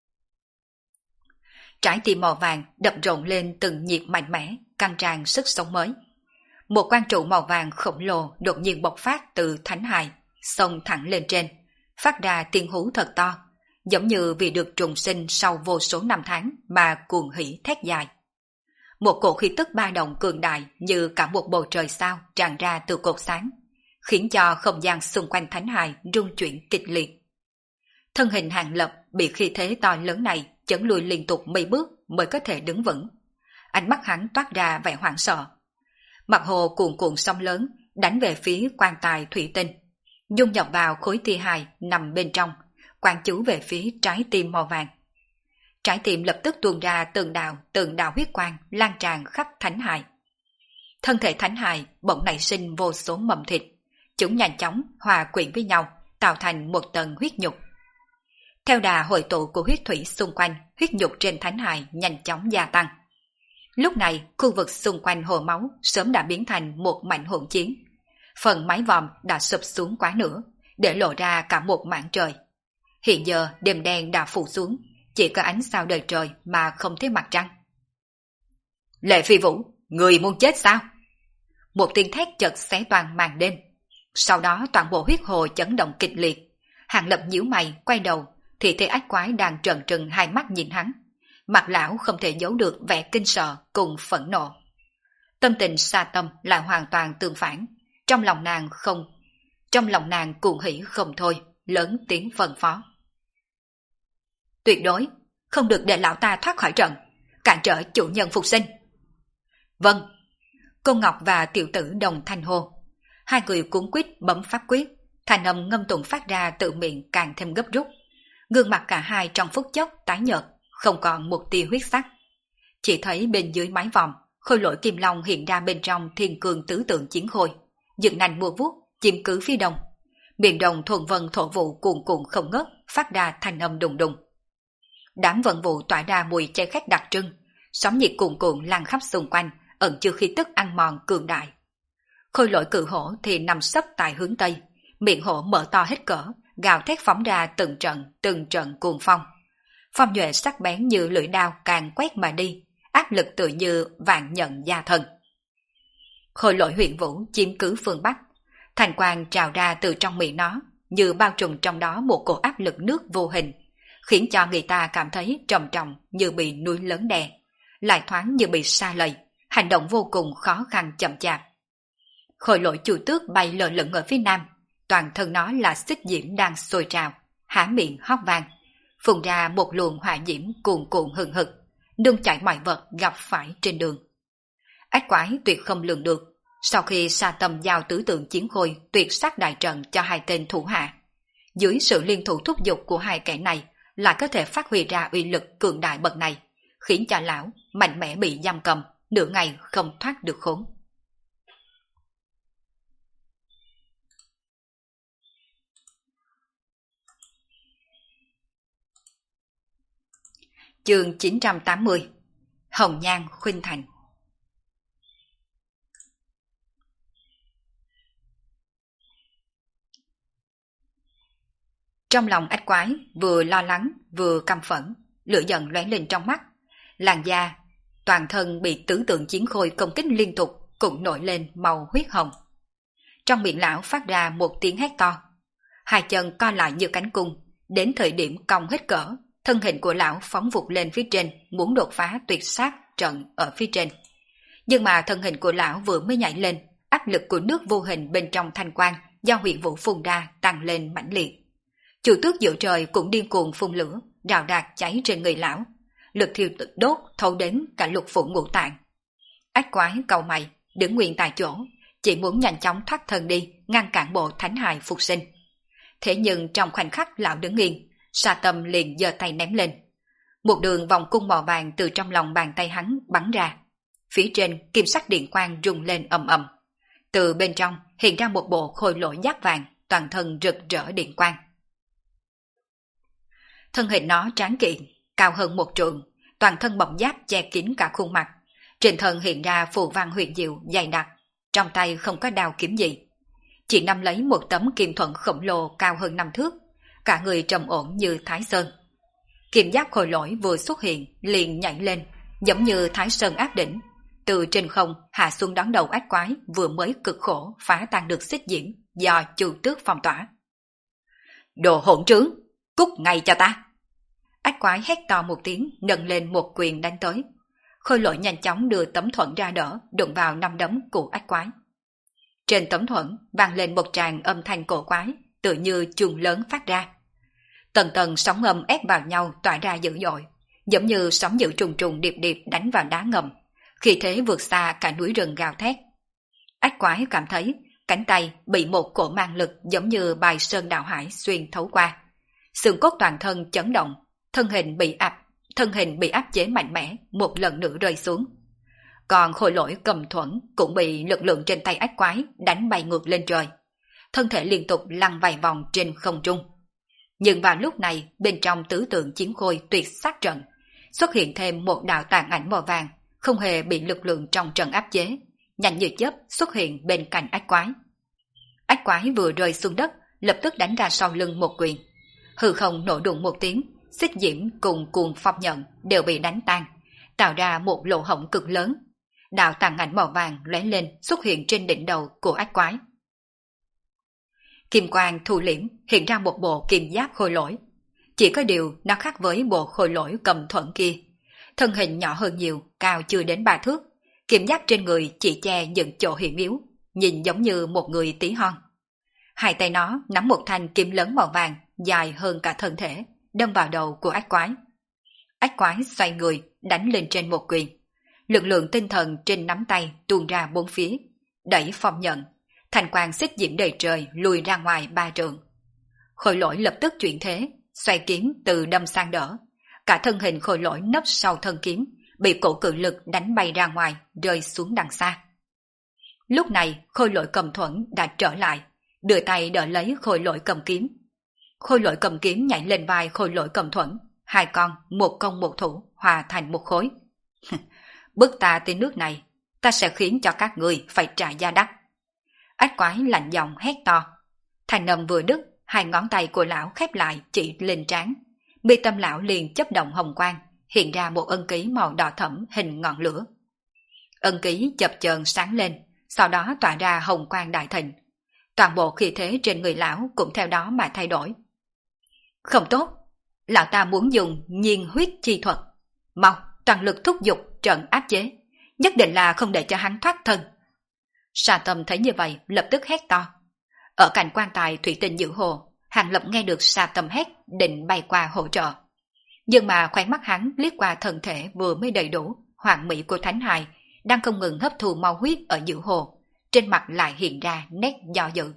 Trái tim màu vàng đập rộn lên từng nhịp mạnh mẽ, căng tràn sức sống mới. Một quang trụ màu vàng khổng lồ đột nhiên bộc phát từ Thánh Hài, xông thẳng lên trên, phát ra tiếng hú thật to, giống như vì được trùng sinh sau vô số năm tháng mà cuồng hỉ thét dài. Một cổ khí tức ba động cường đại như cả một bầu trời sao tràn ra từ cột sáng, khiến cho không gian xung quanh Thánh Hài rung chuyển kịch liệt. Thân hình Hàng Lập bị khí thế to lớn này chấn lùi liên tục mấy bước mới có thể đứng vững. Ánh mắt hắn toát ra vẻ hoảng sợ. Mặt hồ cuồn cuộn sóng lớn đánh về phía quan tài thủy tinh, dung nhập vào khối thi hài nằm bên trong, quán chú về phía trái tim màu vàng. trái tim lập tức tuôn ra từng đạo huyết quang lan tràn khắp thánh hài. Thân thể thánh hài bỗng nảy sinh vô số mầm thịt, chúng nhanh chóng hòa quyện với nhau, tạo thành một tầng huyết nhục. Theo đà hội tụ của huyết thủy xung quanh, huyết nhục trên thánh hài nhanh chóng gia tăng. Lúc này, khu vực xung quanh hồ máu sớm đã biến thành một mảnh hỗn chiến. Phần mái vòm đã sụp xuống quá nửa, để lộ ra cả một mảng trời. Hiện giờ đêm đen đã phủ xuống, chỉ có ánh sao đời trời mà không thấy mặt trăng. Lệ Phi Vũ, người muốn chết sao? Một tiếng thét chợt xé toàn màn đêm. Sau đó toàn bộ huyết hồ chấn động kịch liệt. Hàng Lập nhíu mày quay đầu thì thấy ách quái đang trợn trừng hai mắt nhìn hắn. Mặt lão không thể giấu được vẻ kinh sợ cùng phẫn nộ. Tâm tình Sa Tâm lại hoàn toàn tương phản. Trong lòng nàng cuồng hỉ không thôi, lớn tiếng phân phó. Tuyệt đối không được để lão ta thoát khỏi trận, cản trở chủ nhân phục sinh. Vâng. Cô Ngọc và tiểu tử đồng thanh hô. Hai người cuống quýt bấm pháp quyết, thanh âm ngâm tụng phát ra tự miệng càng thêm gấp rút. Gương mặt cả hai trong phút chốc tái nhợt, không còn một tia huyết sắc. Chỉ thấy bên dưới mái vòm, khôi lỗi kim long hiện ra bên trong thiên cương tứ tượng chiến khôi, dựng nành mua vuốt, chiếm cứ phía đông. Biển đồng thuần vân thổ vụ cuồn cuộn không ngớt, phát ra thanh âm đùng đùng. Đám vận vụ tỏa ra mùi cháy khét đặc trưng, sóng nhiệt cuồn cuộn lan khắp xung quanh, ẩn chứa khí tức ăn mòn cường đại. Khôi lỗi cự hổ thì nằm sấp tại hướng tây, miệng hổ mở to hết cỡ, gào thét phóng ra từng trận cuồng phong. Phong nhuệ sắc bén như lưỡi đao càng quét mà đi, áp lực tự như vạn nhận gia thần. Khôi lỗi huyện vũ chiếm cứ phương Bắc, thành quang trào ra từ trong miệng nó, như bao trùm trong đó một cổ áp lực nước vô hình, khiến cho người ta cảm thấy trầm trọng như bị núi lớn đè, lại thoáng như bị sa lầy, hành động vô cùng khó khăn chậm chạp. Khôi lỗi chủ tước bay lờ lửng ở phía nam, toàn thân nó là xích diễm đang sôi trào, há miệng hót vang, phun ra một luồng hỏa diễm cuồn cuộn hừng hực, nung chảy mọi vật gặp phải trên đường. Ác quái tuyệt không lường được, sau khi Sa Tâm giao tứ tượng chiến khôi tuyệt sát đại trận cho hai tên thủ hạ, dưới sự liên thủ thúc giục của hai kẻ này lại có thể phát huy ra uy lực cường đại bậc này, khiến cho lão mạnh mẽ bị giam cầm, nửa ngày không thoát được khốn. Chương 980 Hồng Nhan Khuynh Thành. Trong lòng ách quái vừa lo lắng vừa căm phẫn, lửa giận lóe lên trong mắt, làn da toàn thân bị tứ tượng chiến khôi công kích liên tục cũng nổi lên màu huyết hồng. Trong miệng lão phát ra một tiếng hét to, hai chân co lại như cánh cung, đến thời điểm cong hết cỡ, thân hình của lão phóng vụt lên phía trên, muốn đột phá tuyệt sát trận ở phía trên. Nhưng mà thân hình của lão vừa mới nhảy lên, áp lực của nước vô hình bên trong thanh quang do huyện vũ phun ra tăng lên mãnh liệt. Chủ tước giữa trời cũng điên cuồng phun lửa, rào rạc cháy trên người lão, lực thiêu đốt thấu đến cả lục phủ ngũ tạng. Ách quái cau mày, đứng nguyên tại chỗ, chỉ muốn nhanh chóng thoát thân đi, ngăn cản bộ thánh hài phục sinh. Thế nhưng trong khoảnh khắc lão đứng yên, Sa Tâm liền giơ tay ném lên. Một đường vòng cung màu vàng từ trong lòng bàn tay hắn bắn ra. Phía trên kim sắc điện quang rung lên ầm ầm. Từ bên trong hiện ra một bộ khôi lỗi giáp vàng, toàn thân rực rỡ điện quang. Thân hình nó tráng kiện, cao hơn một trượng, toàn thân bọc giáp che kín cả khuôn mặt. Trên thân hiện ra phù văn huyền diệu dày đặc, trong tay không có đao kiếm gì. Chỉ nắm lấy một tấm kim thuẫn khổng lồ cao hơn 5 thước, cả người trầm ổn như Thái Sơn. Kim giáp khôi lỗi vừa xuất hiện liền nhảy lên, giống như Thái Sơn áp đỉnh, từ trên không hạ xuống đón đầu ách quái vừa mới cực khổ phá tan được xích diễm do Chu Tước phong tỏa. Đồ hỗn trướng, cút ngay cho ta! Ách quái hét to một tiếng, nâng lên một quyền đánh tới. Khôi lỗi nhanh chóng đưa tấm thuẫn ra đỡ, đụng vào 5 đấm của ách quái. Trên tấm thuẫn vang lên một tràng âm thanh cổ quái, tự như chuông lớn phát ra. Tầng tầng sóng âm ép vào nhau tỏa ra dữ dội, giống như sóng dữ trùng trùng điệp điệp đánh vào đá ngầm, khi thế vượt xa cả núi rừng gào thét. Ách quái cảm thấy cánh tay bị một cổ mang lực giống như bài sơn đạo hải xuyên thấu qua, xương cốt toàn thân chấn động, thân hình bị áp thân hình bị áp chế mạnh mẽ một lần nữa rơi xuống. Còn khôi lỗi Cầm Thuẫn cũng bị lực lượng trên tay ách quái đánh bay ngược lên trời. Thân thể liên tục lăn vài vòng trên không trung. Nhưng vào lúc này, bên trong tứ tượng chiến khôi tuyệt sát trận, xuất hiện thêm một đạo tàn ảnh màu vàng, không hề bị lực lượng trong trận áp chế, nhanh như chớp xuất hiện bên cạnh ách quái. Ách quái vừa rơi xuống đất, lập tức đánh ra sau lưng một quyền. Hư không nổ đùng một tiếng, xích diễm cùng cuồng phong nhận đều bị đánh tan, tạo ra một lỗ hổng cực lớn. Đạo tàn ảnh màu vàng lóe lên xuất hiện trên đỉnh đầu của ách quái. Kim quang thu liễm hiện ra một bộ kim giáp khôi lỗi. Chỉ có điều nó khác với bộ khôi lỗi Cầm Thuẫn kia. Thân hình nhỏ hơn nhiều, cao chưa đến 3 thước. Kim giáp trên người chỉ che những chỗ hiểm yếu, nhìn giống như một người tí hon. Hai tay nó nắm một thanh kiếm lớn màu vàng, dài hơn cả thân thể, đâm vào đầu của ách quái. Ách quái xoay người, đánh lên trên một quyền. Lực lượng tinh thần trên nắm tay tuôn ra bốn phía, đẩy phong nhận. Thành quang xích diễm đầy trời lùi ra ngoài 3 trượng. Khôi lỗi lập tức chuyển thế, xoay kiếm từ đâm sang đỡ. Cả thân hình khôi lỗi nấp sau thân kiếm, bị cổ cự lực đánh bay ra ngoài, rơi xuống đằng xa. Lúc này khôi lỗi Cầm Thuẫn đã trở lại, đưa tay đỡ lấy khôi lỗi cầm kiếm. Khôi lỗi cầm kiếm nhảy lên vai khôi lỗi Cầm Thuẫn, hai con một công một thủ hòa thành một khối. Bước ta tới nước này, ta sẽ khiến cho các người phải trả giá đắt. Ách quái lạnh giọng hét to. Thanh âm vừa đứt, hai ngón tay của lão khép lại chỉ lên trán. Mi tâm lão liền chấp động hồng quang, hiện ra một ân ký màu đỏ thẫm hình ngọn lửa. Ân ký chập chờn sáng lên, sau đó tỏa ra hồng quang đại thịnh. Toàn bộ khí thế trên người lão cũng theo đó mà thay đổi. Không tốt, lão ta muốn dùng nhiên huyết chi thuật. Mau, toàn lực thúc giục trận áp chế, nhất định là không để cho hắn thoát thân. Sa Tâm thấy như vậy lập tức hét to. Ở cạnh quan tài thủy tinh giữ hồ, Hàng Lập nghe được Sa Tâm hét định bay qua hỗ trợ. Nhưng mà khóe mắt hắn liếc qua thân thể vừa mới đầy đủ, hoàn mỹ của Thánh Hài, đang không ngừng hấp thu máu huyết ở giữ hồ, trên mặt lại hiện ra nét do dự.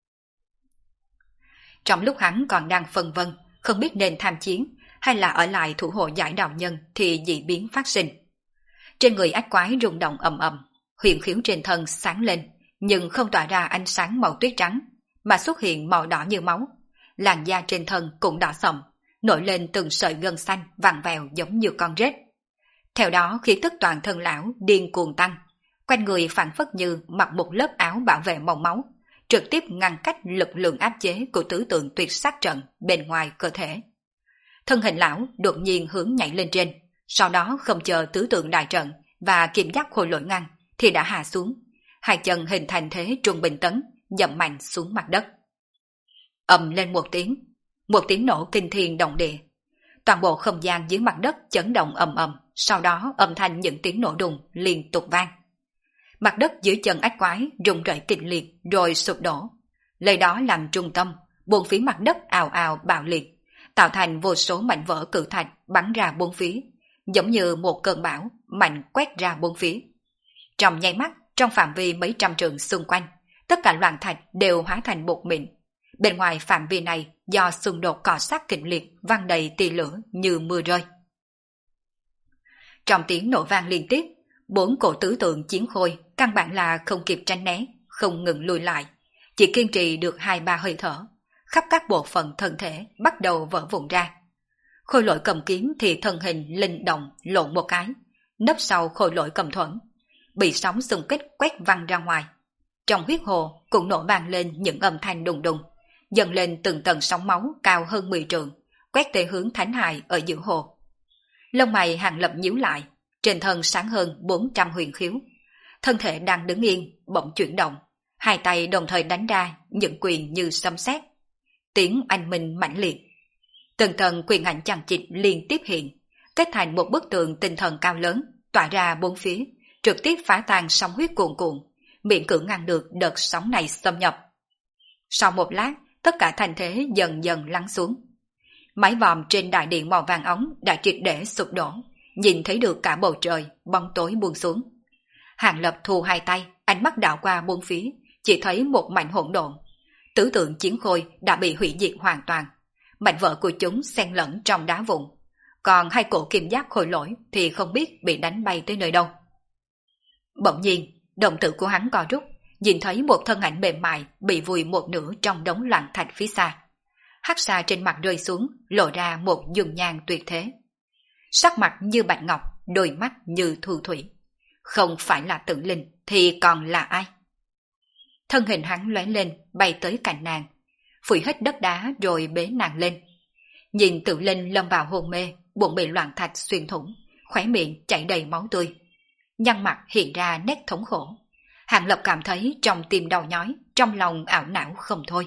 Trong lúc hắn còn đang phân vân, không biết nên tham chiến hay là ở lại thủ hộ giải đạo nhân thì dị biến phát sinh. Trên người ách quái rung động ầm ầm, huyền khiếu trên thân sáng lên, nhưng không tỏa ra ánh sáng màu tuyết trắng, mà xuất hiện màu đỏ như máu. Làn da trên thân cũng đỏ sậm, nổi lên từng sợi gân xanh vặn vẹo giống như con rết. Theo đó khí tức toàn thân lão điên cuồng tăng, quanh người phảng phất như mặc một lớp áo bảo vệ màu máu, trực tiếp ngăn cách lực lượng áp chế của tứ tượng tuyệt sát trận bên ngoài cơ thể. Thân hình lão đột nhiên hướng nhảy lên trên, sau đó không chờ tứ tượng đại trận và kim giáp khôi lỗi ngăn thì đã hạ xuống, hai chân hình thành thế trung bình tấn, dậm mạnh xuống mặt đất. Ầm lên một tiếng nổ kinh thiên động địa. Toàn bộ không gian dưới mặt đất chấn động ầm ầm, sau đó âm thanh những tiếng nổ đùng liên tục vang. Mặt đất dưới chân ách quái rung rẩy kịch liệt rồi sụp đổ. Lấy đó làm trung tâm, bốn phía mặt đất ào ào bạo liệt, tạo thành vô số mảnh vỡ cự thạch bắn ra bốn phía, giống như một cơn bão mạnh quét ra bốn phía. Trong nháy mắt, trong phạm vi mấy trăm trượng xung quanh, tất cả loạn thạch đều hóa thành bột mịn. Bên ngoài phạm vi này do xung đột cọ sát kịch liệt vang đầy tia lửa như mưa rơi. Trong tiếng nổ vang liên tiếp, 4 cổ tứ tượng chiến khôi căn bản là không kịp tránh né, không ngừng lùi lại, chỉ kiên trì được 2-3 hơi thở, khắp các bộ phận thân thể bắt đầu vỡ vụn ra. Khôi lỗi cầm kiếm thì thân hình linh động lộn một cái, nấp sau khôi lỗi cầm thuẫn, bị sóng xung kích quét văng ra ngoài. Trong huyết hồ cũng nổ vang lên những âm thanh đùng đùng, dần lên từng tầng sóng máu cao hơn 10 trượng, quét tới hướng Thánh Hài ở giữa hồ. Lông mày Hàng Lập nhíu lại, trên thân sáng hơn 400 huyền khiếu. Thân thể đang đứng yên, bỗng chuyển động, hai tay đồng thời đánh ra những quyền như sấm sét. Tiếng anh minh mãnh liệt. Từng tầng quyền ảnh chằng chịt liên tiếp hiện, kết thành một bức tường tinh thần cao lớn, tỏa ra bốn phía, trực tiếp phá tan sóng huyết cuồn cuộn, miễn cưỡng ngăn được đợt sóng này xâm nhập. Sau một lát, tất cả thành thế dần dần lắng xuống. Mái vòm trên đại điện màu vàng óng đã triệt để sụp đổ, nhìn thấy được cả bầu trời, bóng tối buông xuống. Hàng Lập thu hai tay, ánh mắt đảo qua bốn phía, chỉ thấy một mảnh hỗn độn. Tứ tượng chiến khôi đã bị hủy diệt hoàn toàn. Mảnh vỡ của chúng xen lẫn trong đá vụn. còn hai cổ kim giáp khôi lỗi thì không biết bị đánh bay tới nơi đâu. Bỗng nhiên, đồng tử của hắn co rút, nhìn thấy một thân ảnh mềm mại bị vùi một nửa trong đống loạn thạch phía xa. Hắc xa trên mặt rơi xuống, lộ ra một dung nhan tuyệt thế. Sắc mặt như bạch ngọc, đôi mắt như thu thủy. Không phải là Tử Linh thì còn là ai? Thân hình hắn lóe lên, bay tới cạnh nàng, phủi hết đất đá rồi bế nàng lên. Nhìn Tử Linh lâm vào hôn mê, bụng bị loạn thạch xuyên thủng, khóe miệng chảy đầy máu tươi. Nhăn mặt hiện ra nét thống khổ. Hàng Lập cảm thấy trong tim đau nhói, trong lòng ảo não không thôi.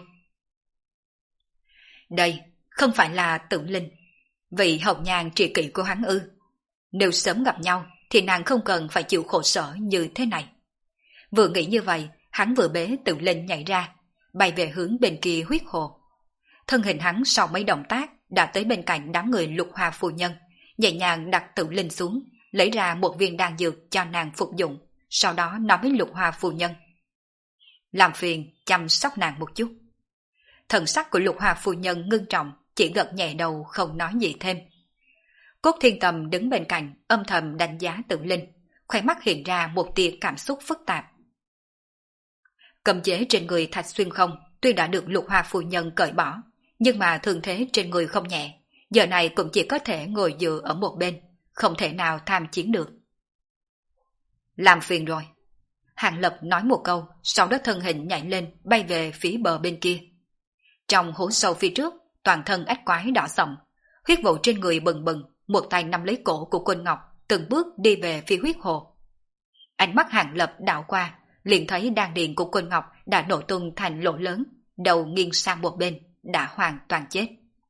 Đây không phải là Tử Linh, vị hồng nhan tri kỷ của hắn ư? Nếu sớm gặp nhau thì nàng không cần phải chịu khổ sở như thế này. Vừa nghĩ như vậy, hắn vừa bế Tử Linh nhảy ra, bay về hướng bên kia huyết hồ. Thân hình hắn sau mấy động tác đã tới bên cạnh đám người Lục Hoa phu nhân, nhẹ nhàng đặt Tử Linh xuống, lấy ra một viên đan dược cho nàng phục dụng, sau đó nói với Lục Hoa phu nhân: làm phiền chăm sóc nàng một chút. Thần sắc của Lục Hoa phu nhân ngưng trọng, chỉ gật nhẹ đầu không nói gì thêm. Cốt Thiên Tầm đứng bên cạnh âm thầm đánh giá Tử Linh, khóe mắt hiện ra một tia cảm xúc phức tạp. Cấm chế trên người Thạch Xuyên Không tuy đã được Lục Hoa phu nhân cởi bỏ, nhưng mà thương thế trên người không nhẹ, giờ này cũng chỉ có thể ngồi dựa ở một bên, không thể nào tham chiến được. Làm phiền rồi. Hàng Lập nói một câu, sau đó thân hình nhảy lên bay về phía bờ bên kia. Trong hố sâu phía trước, toàn thân ách quái đỏ sậm, huyết vụ trên người bừng bừng, một tay nắm lấy cổ của Quân Ngọc, từng bước đi về phía huyết hồ. Ánh mắt Hàng Lập đảo qua, liền thấy đan điền của Quân Ngọc đã nổ tung thành lỗ lớn, đầu nghiêng sang một bên, đã hoàn toàn chết.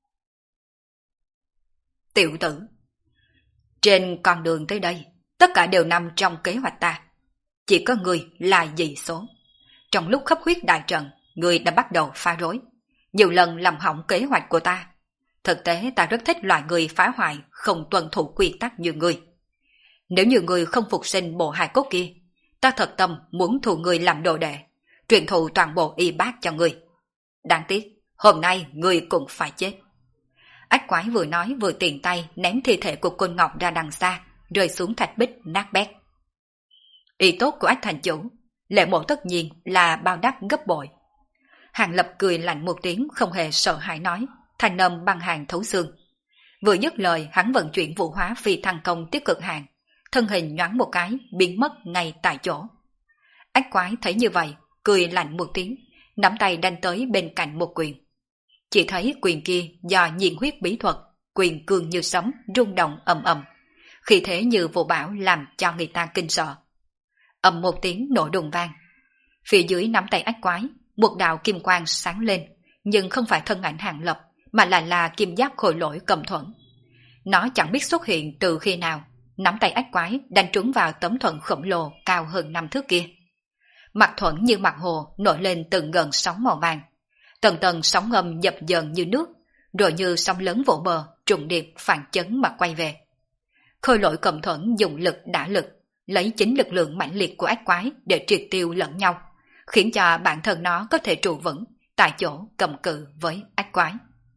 Tiểu tử, trên con đường tới đây, tất cả đều nằm trong kế hoạch ta. Chỉ có người là dị số. Trong lúc khắp huyết đại trận, người đã bắt đầu phá rối, nhiều lần làm hỏng kế hoạch của ta. Thực tế ta rất thích loại người phá hoại, không tuân thủ quy tắc như người. Nếu như người không phục sinh bộ hài cốt kia, ta thật tâm muốn thu người làm đồ đệ, truyền thụ toàn bộ y bác cho người. Đáng tiếc, hôm nay người cũng phải chết. Ách quái vừa nói vừa tiện tay ném thi thể của Côn Ngọc ra đằng xa, rơi xuống thạch bích nát bét. Ý tốt của Ách thành chủ, Lệ Mộ tất nhiên là bao đáp gấp bội. Hàng Lập cười lạnh một tiếng, không hề sợ hãi nói, thanh âm băng hàng thấu xương. Vừa dứt lời, hắn vận chuyển vũ hóa phi thăng công tiếp cực hàng, thân hình nhoáng một cái biến mất ngay tại chỗ. Ách quái thấy như vậy, cười lạnh một tiếng, nắm tay đánh tới bên cạnh một quyền. Chỉ thấy quyền kia do nhiệt huyết bí thuật, quyền cương như sấm, rung động ầm ầm, khí thế như vụ bão làm cho người ta kinh sợ. Ầm một tiếng nổ đùng vang. Phía dưới nắm tay ách quái, một đạo kim quang sáng lên, nhưng không phải thân ảnh Hàng Lập, mà là kim giáp khôi lỗi Cầm Thuẫn. Nó chẳng biết xuất hiện từ khi nào, nắm tay ách quái đánh trúng vào tấm thuẫn khổng lồ cao hơn 5 thước kia. Mặt thuẫn như mặt hồ nổi lên từng gần sóng màu vàng, tầng tầng sóng ngầm dập dờn như nước, rồi như sóng lớn vỗ bờ, trùng điệp phản chấn mà quay về. Khôi lỗi Cầm Thuẫn dùng lực đả lực, lấy chính lực lượng mãnh liệt của ách quái để triệt tiêu lẫn nhau, khiến cho bản thân nó có thể trụ vững tại chỗ cầm cự với ách quái.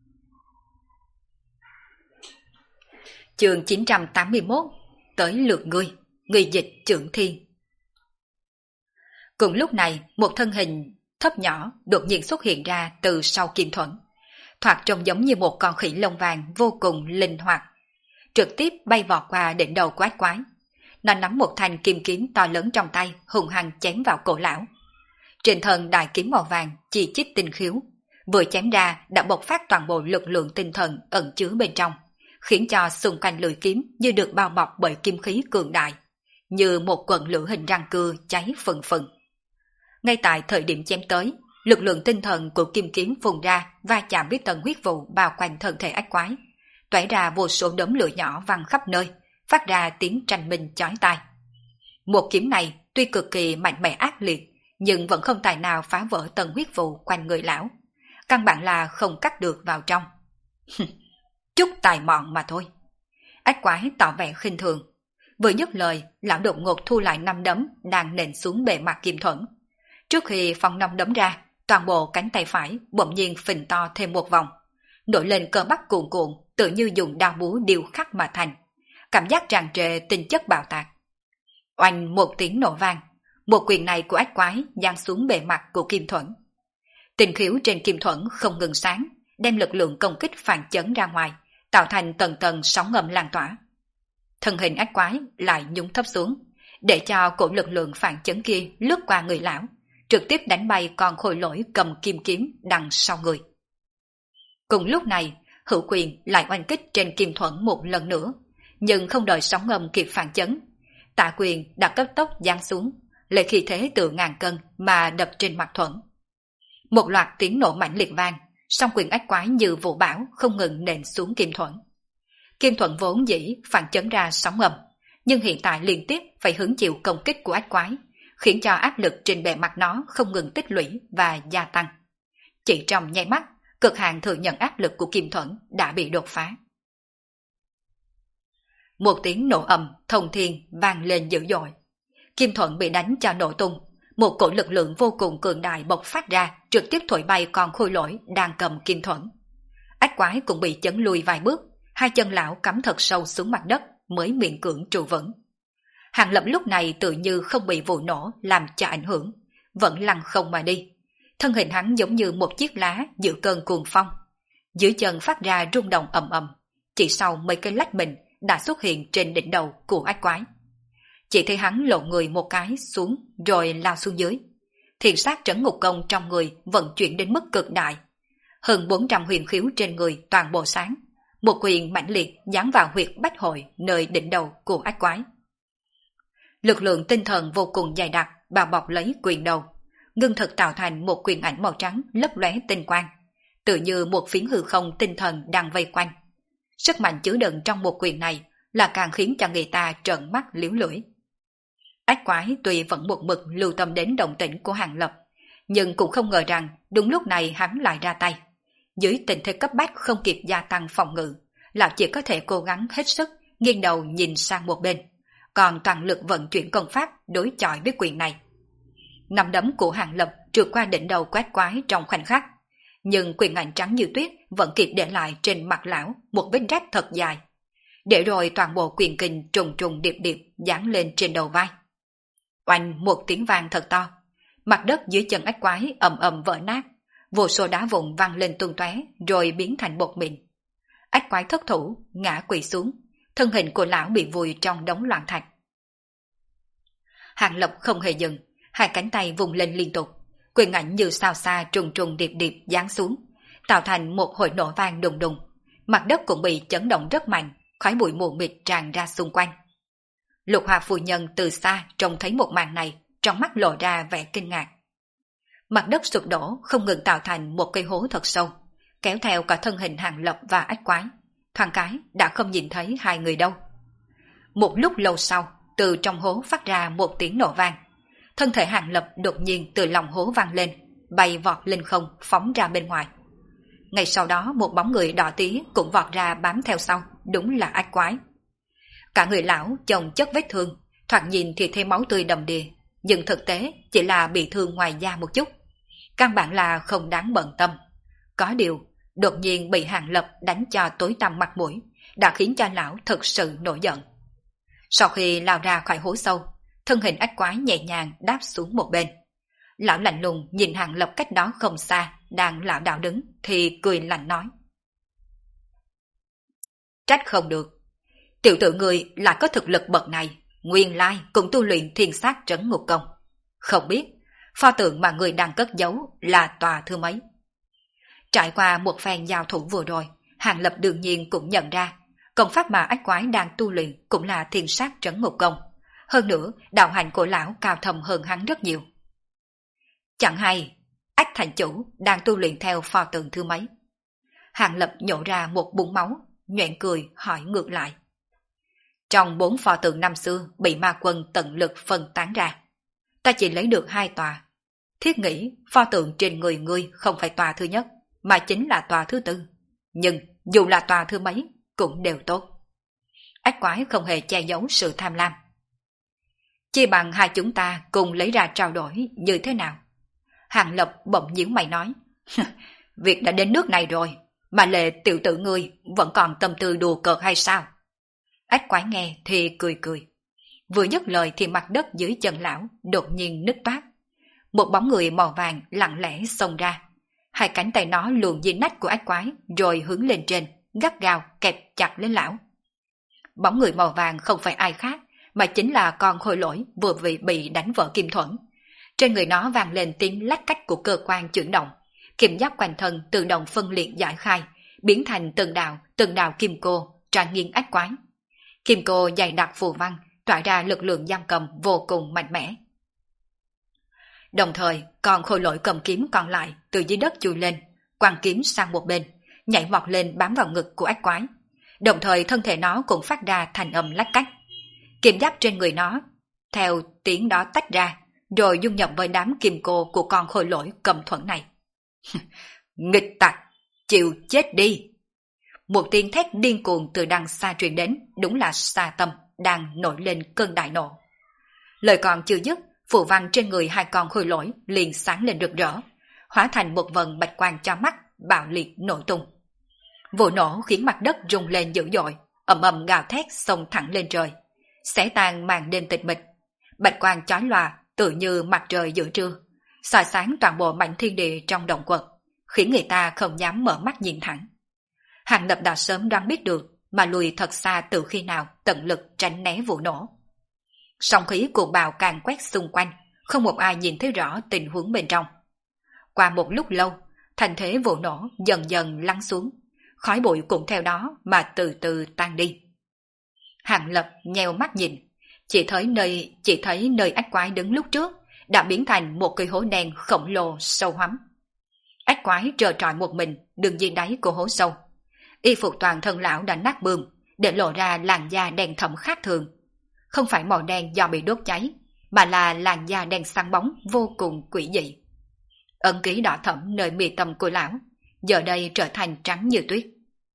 Chương 981, tới lượt ngươi, người dịch Trưởng Thiên. Cùng lúc này, một thân hình thấp nhỏ đột nhiên xuất hiện ra từ sau kim thuẫn, thoạt trông giống như một con khỉ lông vàng vô cùng linh hoạt, trực tiếp bay vọt qua đỉnh đầu của ách quái. Nó nắm một thanh kim kiếm to lớn trong tay, hùng hăng chém vào cổ lão. Trên thân đại kiếm màu vàng chi chít tinh khiếu, vừa chém ra đã bộc phát toàn bộ lực lượng tinh thần ẩn chứa bên trong, khiến cho xung quanh lưỡi kiếm như được bao bọc bởi kim khí cường đại, như một quần lửa hình răng cưa cháy phừng phừng. Ngay tại thời điểm chém tới, lực lượng tinh thần của kim kiếm phun ra va chạm với tầng huyết vụ bao quanh thân thể ách quái, toé ra vô số đốm lửa nhỏ văng khắp nơi, phát ra tiếng tranh minh chói tai. Một kiếm này tuy cực kỳ mạnh mẽ ác liệt, nhưng vẫn không tài nào phá vỡ tầng huyết vụ quanh người lão, căn bản là không cắt được vào trong. Chút tài mọn mà thôi. Ách quái tỏ vẻ khinh thường. Vừa dứt lời, lão đột ngột thu lại 5 đấm đang nện xuống bề mặt kim thuẫn. Trước khi phong 5 đấm ra, toàn bộ cánh tay phải bỗng nhiên phình to thêm một vòng. nổi lên cơ bắp cuồn cuộn, tự như dùng đao búa điêu khắc mà thành. Cảm giác tràn trề tinh chất bạo tạc. Oanh một tiếng nổ vang, một quyền này của ách quái giáng xuống bề mặt của Kim Thuẫn. Tình khiếu trên Kim Thuẫn không ngừng sáng, đem lực lượng công kích phản chấn ra ngoài, tạo thành tầng tầng sóng ngầm lan tỏa. Thân hình ách quái lại nhúng thấp xuống, để cho cổ lực lượng phản chấn kia lướt qua người lão, trực tiếp đánh bay con khôi lỗi cầm kim kiếm đằng sau người. Cùng lúc này, Hữu Quyền lại oanh kích trên Kim Thuẫn một lần nữa, nhưng không đợi sóng ngầm kịp phản chấn, Tạ Quyền đã cấp tốc giáng xuống, lấy khí thế từ ngàn cân mà đập trên mặt Thuẫn. Một loạt tiếng nổ mạnh liệt vang, song quyền ách quái như vụ bão không ngừng nện xuống Kim Thuẫn. Kim Thuẫn vốn dĩ phản chấn ra sóng ngầm, nhưng hiện tại liên tiếp phải hứng chịu công kích của ách quái, khiến cho áp lực trên bề mặt nó không ngừng tích lũy và gia tăng. Chỉ trong nháy mắt, cực hạn thừa nhận áp lực của Kim Thuẫn đã bị đột phá. Một tiếng nổ ầm thông thiên vang lên dữ dội. Kim Thuẫn bị đánh cho nổ tung, một cổ lực lượng vô cùng cường đại bộc phát ra, trực tiếp thổi bay con khôi lỗi đang cầm Kim Thuẫn. Ách quái cũng bị chấn lùi vài bước, hai chân lão cắm thật sâu xuống mặt đất mới miễn cưỡng trụ vững. Hàng Lập lúc này tự như không bị vụ nổ làm cho ảnh hưởng, vẫn lăn không mà đi. Thân hình hắn giống như một chiếc lá giữa cơn cuồng phong. Dưới chân phát ra rung động ầm ầm, chỉ sau mấy cái lách mình đã xuất hiện trên đỉnh đầu của ách quái. Chỉ thấy hắn lộ người một cái xuống rồi lao xuống dưới. Thiền sát trấn ngục công trong người vận chuyển đến mức cực đại. Hơn 400 huyền khiếu trên người toàn bộ sáng. Một quyền mãnh liệt giáng vào huyệt bách hội nơi đỉnh đầu của ách quái. Lực lượng tinh thần vô cùng dày đặc bao bọc lấy quyền đầu, ngưng thực tạo thành một quyền ảnh màu trắng lấp lóe tinh quang, tự như một phiến hư không tinh thần đang vây quanh. Sức mạnh chứa đựng trong một quyền này là càng khiến cho người ta trợn mắt liếu lưỡi. Ách quái tuy vẫn một mực lưu tâm đến động tĩnh của Hàng Lập, nhưng cũng không ngờ rằng đúng lúc này hắn lại ra tay. Dưới tình thế cấp bách không kịp gia tăng phòng ngự, lão chỉ có thể cố gắng hết sức nghiêng đầu nhìn sang một bên, còn toàn lực vận chuyển công pháp đối chọi với quyền này. Nắm đấm của Hàng Lập trượt qua đỉnh đầu quét quái trong khoảnh khắc, nhưng quyền ảnh trắng như tuyết vẫn kịp để lại trên mặt lão một vết rách thật dài, để rồi toàn bộ quyền kình trùng trùng điệp điệp giáng lên trên đầu vai. Oanh một tiếng vang thật to, mặt đất dưới chân ách quái ầm ầm vỡ nát, vô số đá vụn văng lên tung tóe rồi biến thành bột mịn. Ách quái thất thủ ngã quỳ xuống, thân hình của lão bị vùi trong đống loạn thạch. Hàng Lập không hề dừng, hai cánh tay vùng lên liên tục, quyền ảnh như sao xa trùng trùng điệp điệp giáng xuống, tạo thành một hồi nổ vang đùng đùng. Mặt đất cũng bị chấn động rất mạnh, khói bụi mù mịt tràn ra xung quanh. Lục Hoa phu nhân từ xa trông thấy một màn này, trong mắt lộ ra vẻ kinh ngạc. Mặt đất sụp đổ không ngừng tạo thành một cây hố thật sâu, kéo theo cả thân hình Hàng Lập và ách quái, thoáng cái đã không nhìn thấy hai người đâu. Một lúc lâu sau, từ trong hố phát ra một tiếng nổ vang. Thân thể Hàng Lập đột nhiên từ lòng hố vang lên, bay vọt lên không, phóng ra bên ngoài. Ngay sau đó một bóng người đỏ tía cũng vọt ra bám theo sau, đúng là ách quái. Cả người lão chồng chất vết thương, thoạt nhìn thì thấy máu tươi đầm đìa, nhưng thực tế chỉ là bị thương ngoài da một chút. Căn bản là không đáng bận tâm. Có điều, đột nhiên bị Hàng Lập đánh cho tối tăm mặt mũi, đã khiến cho lão thực sự nổi giận. Sau khi lao ra khỏi hố sâu, thân hình ách quái nhẹ nhàng đáp xuống một bên. Lão lạnh lùng nhìn Hàng Lập cách đó không xa, đang lảo đảo đứng, thì cười lạnh nói. Trách không được. Tiểu tử người lại có thực lực bậc này, nguyên lai cũng tu luyện thiên sát trấn ngục công. Không biết, pho tượng mà người đang cất giấu là tòa thứ mấy. Trải qua một phen giao thủ vừa rồi, Hàng Lập đương nhiên cũng nhận ra, công pháp mà ách quái đang tu luyện cũng là thiên sát trấn ngục công. Hơn nữa, đạo hạnh của lão cao thầm hơn hắn rất nhiều. Chẳng hay, ách thành chủ đang tu luyện theo pho tượng thứ mấy. Hàng Lập nhổ ra một búng máu, nhoẻn cười hỏi ngược lại. Trong 4 pho tượng năm xưa bị ma quân tận lực phân tán ra, ta chỉ lấy được 2 tòa. Thiết nghĩ pho tượng trên người ngươi không phải tòa thứ nhất, mà chính là tòa thứ tư. Nhưng dù là tòa thứ mấy cũng đều tốt. Ách quái không hề che giấu sự tham lam. Chi bằng hai chúng ta cùng lấy ra trao đổi như thế nào? Hàng Lập bỗng nhíu mày nói. Việc đã đến nước này rồi, Mà Lệ tiểu tử ngươi vẫn còn tâm tư đùa cợt hay sao? Ách quái nghe thì cười cười. Vừa dứt lời thì mặt đất dưới chân lão đột nhiên nứt toát. Một bóng người màu vàng lặng lẽ xông ra. Hai cánh tay nó luồn dưới nách của ách quái rồi hướng lên trên, gắt gao kẹp chặt lên lão. Bóng người màu vàng không phải ai khác, mà chính là con khôi lỗi vừa bị đánh vỡ kim thuẫn. Trên người nó vang lên tiếng lách cách của cơ quan chuyển động, kim giáp quanh thân tự động phân liệt giải khai, biến thành từng đạo kim cô tràn nghiêng ách quái. Kim cô dày đặc phù văn, tỏa ra lực lượng giam cầm vô cùng mạnh mẽ. Đồng thời, con khôi lỗi cầm kiếm còn lại từ dưới đất chui lên, quăng kiếm sang một bên, nhảy vọt lên bám vào ngực của ách quái. Đồng thời thân thể nó cũng phát ra thành âm lách cách. Kim giáp trên người nó, theo tiếng đó tách ra, rồi dung nhập với đám kim cô của con khôi lỗi cầm thuẫn này. Nghịch tặc, chịu chết đi! Một tiếng thét điên cuồng từ đằng xa truyền đến, đúng là Sa Tâm đang nổi lên cơn đại nộ. Lời còn chưa dứt, phù văn trên người hai con khôi lỗi liền sáng lên rực rỡ, hóa thành một vần bạch quang cho mắt, bạo liệt nổ tung. Vụ nổ khiến mặt đất rung lên dữ dội, ầm ầm gào thét xông thẳng lên trời, xé tan màn đêm tịch mịch. Bạch quang chói lòa tự như mặt trời giữa trưa, soi sáng toàn bộ mảnh thiên địa trong động quật, khiến người ta không dám mở mắt nhìn thẳng. Hàng Lập đã sớm đoán biết được, mà lùi thật xa từ khi nào tận lực tránh né vụ nổ. Sóng khí cuồng bạo càng quét xung quanh, không một ai nhìn thấy rõ tình huống bên trong. Qua một lúc lâu, thành thế vụ nổ dần dần lắng xuống, khói bụi cũng theo đó mà từ từ tan đi. Hàng Lập nheo mắt nhìn, chỉ thấy nơi ách quái đứng lúc trước đã biến thành một cái hố đen khổng lồ sâu hoắm. Ách quái trơ trọi một mình đứng dưới đáy của hố sâu. Y phục toàn thân lão đã nát bươm, để lộ ra làn da đen thẫm khác thường. Không phải màu đen do bị đốt cháy, mà là làn da đen sáng bóng vô cùng quỷ dị. Ấn ký đỏ thẫm nơi mi tâm của lão giờ đây trở thành trắng như tuyết.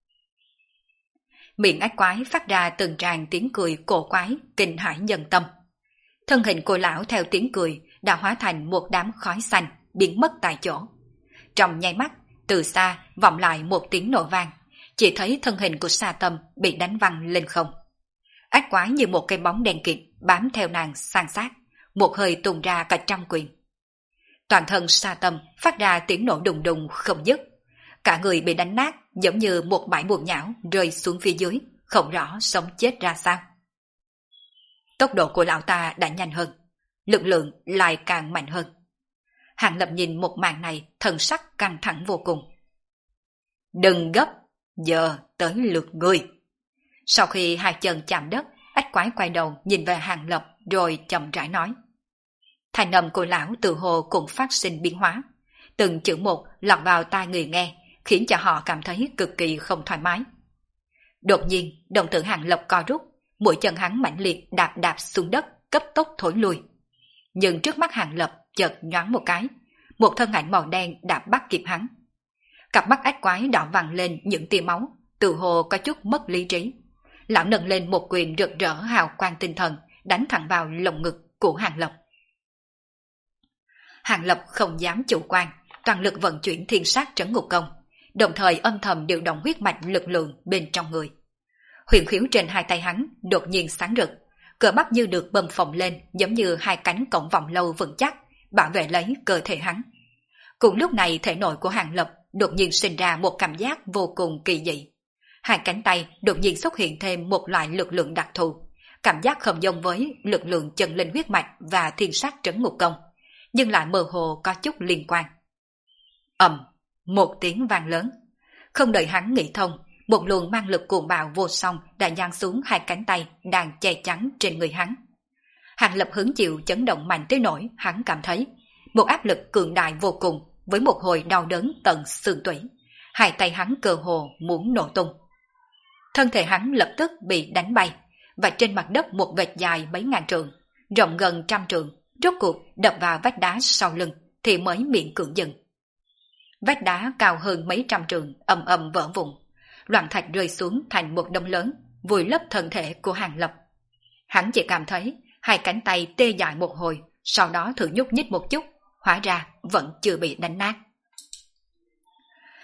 Miệng ách quái phát ra từng tràng tiếng cười cổ quái, kinh hãi nhân tâm. Thân hình của lão theo tiếng cười đã hóa thành một đám khói xanh, biến mất tại chỗ. Trong nháy mắt, từ xa vọng lại một tiếng nổ vang, chỉ thấy thân hình của Sa Tâm bị đánh văng lên không. Ách quái như một cái bóng đen kịt bám theo nàng san sát, một hơi tung ra cả trăm quyền. Toàn thân Sa Tâm phát ra tiếng nổ đùng đùng không dứt. Cả người bị đánh nát giống như một bãi bùn nhão rơi xuống phía dưới, không rõ sống chết ra sao. Tốc độ của lão ta đã nhanh hơn, lực lượng lại càng mạnh hơn. Hàng Lập nhìn một màn này, thần sắc căng thẳng vô cùng. Đừng gấp, giờ tới lượt ngươi. Sau khi hai chân chạm đất, ách quái quay đầu nhìn về Hàng Lập rồi chậm rãi nói. Thanh âm của lão tự hồ cũng phát sinh biến hóa, từng chữ một lọt vào tai người nghe, khiến cho họ cảm thấy cực kỳ không thoải mái. Đột nhiên, đồng tử Hàng Lập co rút, mũi chân hắn mãnh liệt đạp đạp xuống đất, cấp tốc thối lui. Nhưng trước mắt Hàng Lập chợt nhoáng một cái, một thân ảnh màu đen đã bắt kịp hắn. Cặp mắt ách quái đỏ vàng lên những tia máu, tự hồ có chút mất lý trí. Lão nâng lên một quyền rực rỡ hào quang tinh thần, đánh thẳng vào lồng ngực của Hàng Lập. Hàng Lập không dám chủ quan, toàn lực vận chuyển thiên sát trấn ngục công, đồng thời âm thầm điều động huyết mạch lực lượng bên trong người. Huyền khiếu trên hai tay hắn đột nhiên sáng rực, cơ bắp như được bầm phồng lên giống như hai cánh cổng vòng lâu vững chắc, bảo vệ lấy cơ thể hắn. Cùng lúc này thể nội của Hàng Lập đột nhiên sinh ra một cảm giác vô cùng kỳ dị. Hai cánh tay đột nhiên xuất hiện thêm một loại lực lượng đặc thù, cảm giác không giống với lực lượng chân linh huyết mạch và thiên sát trấn ngục công, nhưng lại mơ hồ có chút liên quan. Ầm, một tiếng vang lớn. Không đợi hắn nghĩ thông, một luồng mang lực cuồng bạo vô song đã giáng xuống hai cánh tay đang che chắn trên người hắn. Hàng Lập hứng chịu chấn động mạnh tới nỗi hắn cảm thấy một áp lực cường đại vô cùng, với một hồi đau đớn tận xương tủy. Hai tay hắn cơ hồ muốn nổ tung. Thân thể hắn lập tức bị đánh bay, và trên mặt đất một vệt dài mấy ngàn trượng, rộng gần 100 trượng, rốt cuộc đập vào vách đá sau lưng thì mới miễn cưỡng dừng. Vách đá cao hơn mấy trăm trượng ầm ầm vỡ vụn, loạn thạch rơi xuống thành một đống lớn, vùi lấp thân thể của Hàng Lập. Hắn chỉ cảm thấy hai cánh tay tê dại một hồi, sau đó thử nhúc nhích một chút, hóa ra vẫn chưa bị đánh nát.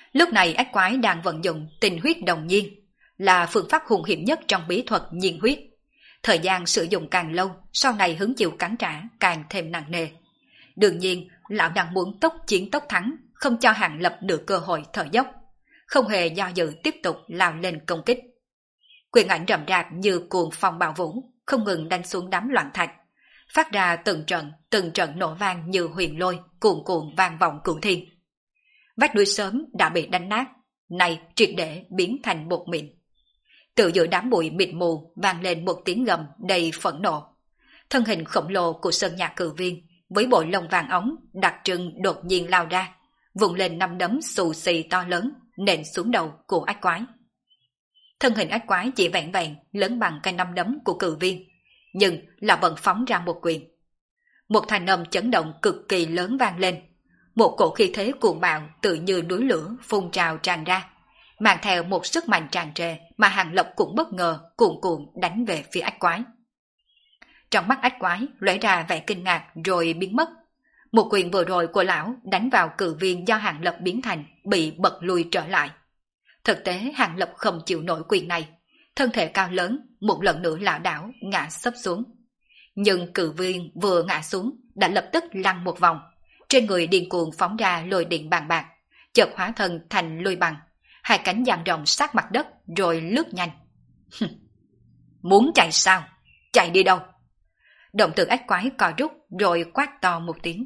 Lúc này ác quái đang vận dụng tinh huyết đồng nhiên, là phương pháp hung hiểm nhất trong bí thuật nhiên huyết. Thời gian sử dụng càng lâu, sau này hứng chịu cắn trả càng thêm nặng nề. Đương nhiên, lão đang muốn tốc chiến tốc thắng, không cho Hàng Lập được cơ hội thở dốc, không hề do dự tiếp tục lao lên công kích. Quyền ảnh rậm rạp như cuồng phong bạo vũ, không ngừng đánh xuống đám loạn thạch, phát ra từng trận nổ vang như huyền lôi, cuồn cuộn vang vọng cửu thiên. Vách núi sớm đã bị đánh nát, nay triệt để biến thành bột mịn. Từ giữa đám bụi mịt mù vang lên một tiếng gầm đầy phẫn nộ. Thân hình khổng lồ của Sơn Nhạc Cử Viên với bộ lông vàng óng đặc trưng đột nhiên lao ra, vùng lên năm đấm xù xì to lớn nện xuống đầu của ác quái. Thân hình ác quái chỉ vẹn vẹn lớn bằng cái năm đấm của Cử Viên, nhưng là vẫn phóng ra một quyền. Một thanh âm chấn động cực kỳ lớn vang lên, một cổ khí thế cuồng bạo tự như núi lửa phun trào tràn ra, mang theo một sức mạnh tràn trề mà Hàng Lập cũng bất ngờ cuồn cuộn đánh về phía ác quái. Trong mắt ác quái lóe ra vẻ kinh ngạc rồi biến mất. Một quyền vừa rồi của lão đánh vào Cử Viên do Hàng Lập biến thành bị bật lui trở lại. Thực tế Hàng Lập không chịu nổi quyền này, thân thể cao lớn một lần nữa lảo đảo ngã sấp xuống. Nhưng Cử Viên vừa ngã xuống đã lập tức lăn một vòng, trên người điên cuồng phóng ra lôi điện bàn bạc, chợt hóa thân thành lôi bằng, hai cánh dang rộng sát mặt đất rồi lướt nhanh. Muốn chạy sao? Chạy đi đâu? Động từ ác quái co rút rồi quát to một tiếng.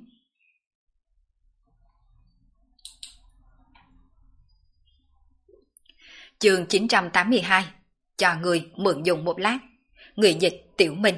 Chương 982, cho người mượn dùng một lát. Người dịch Tiểu Minh.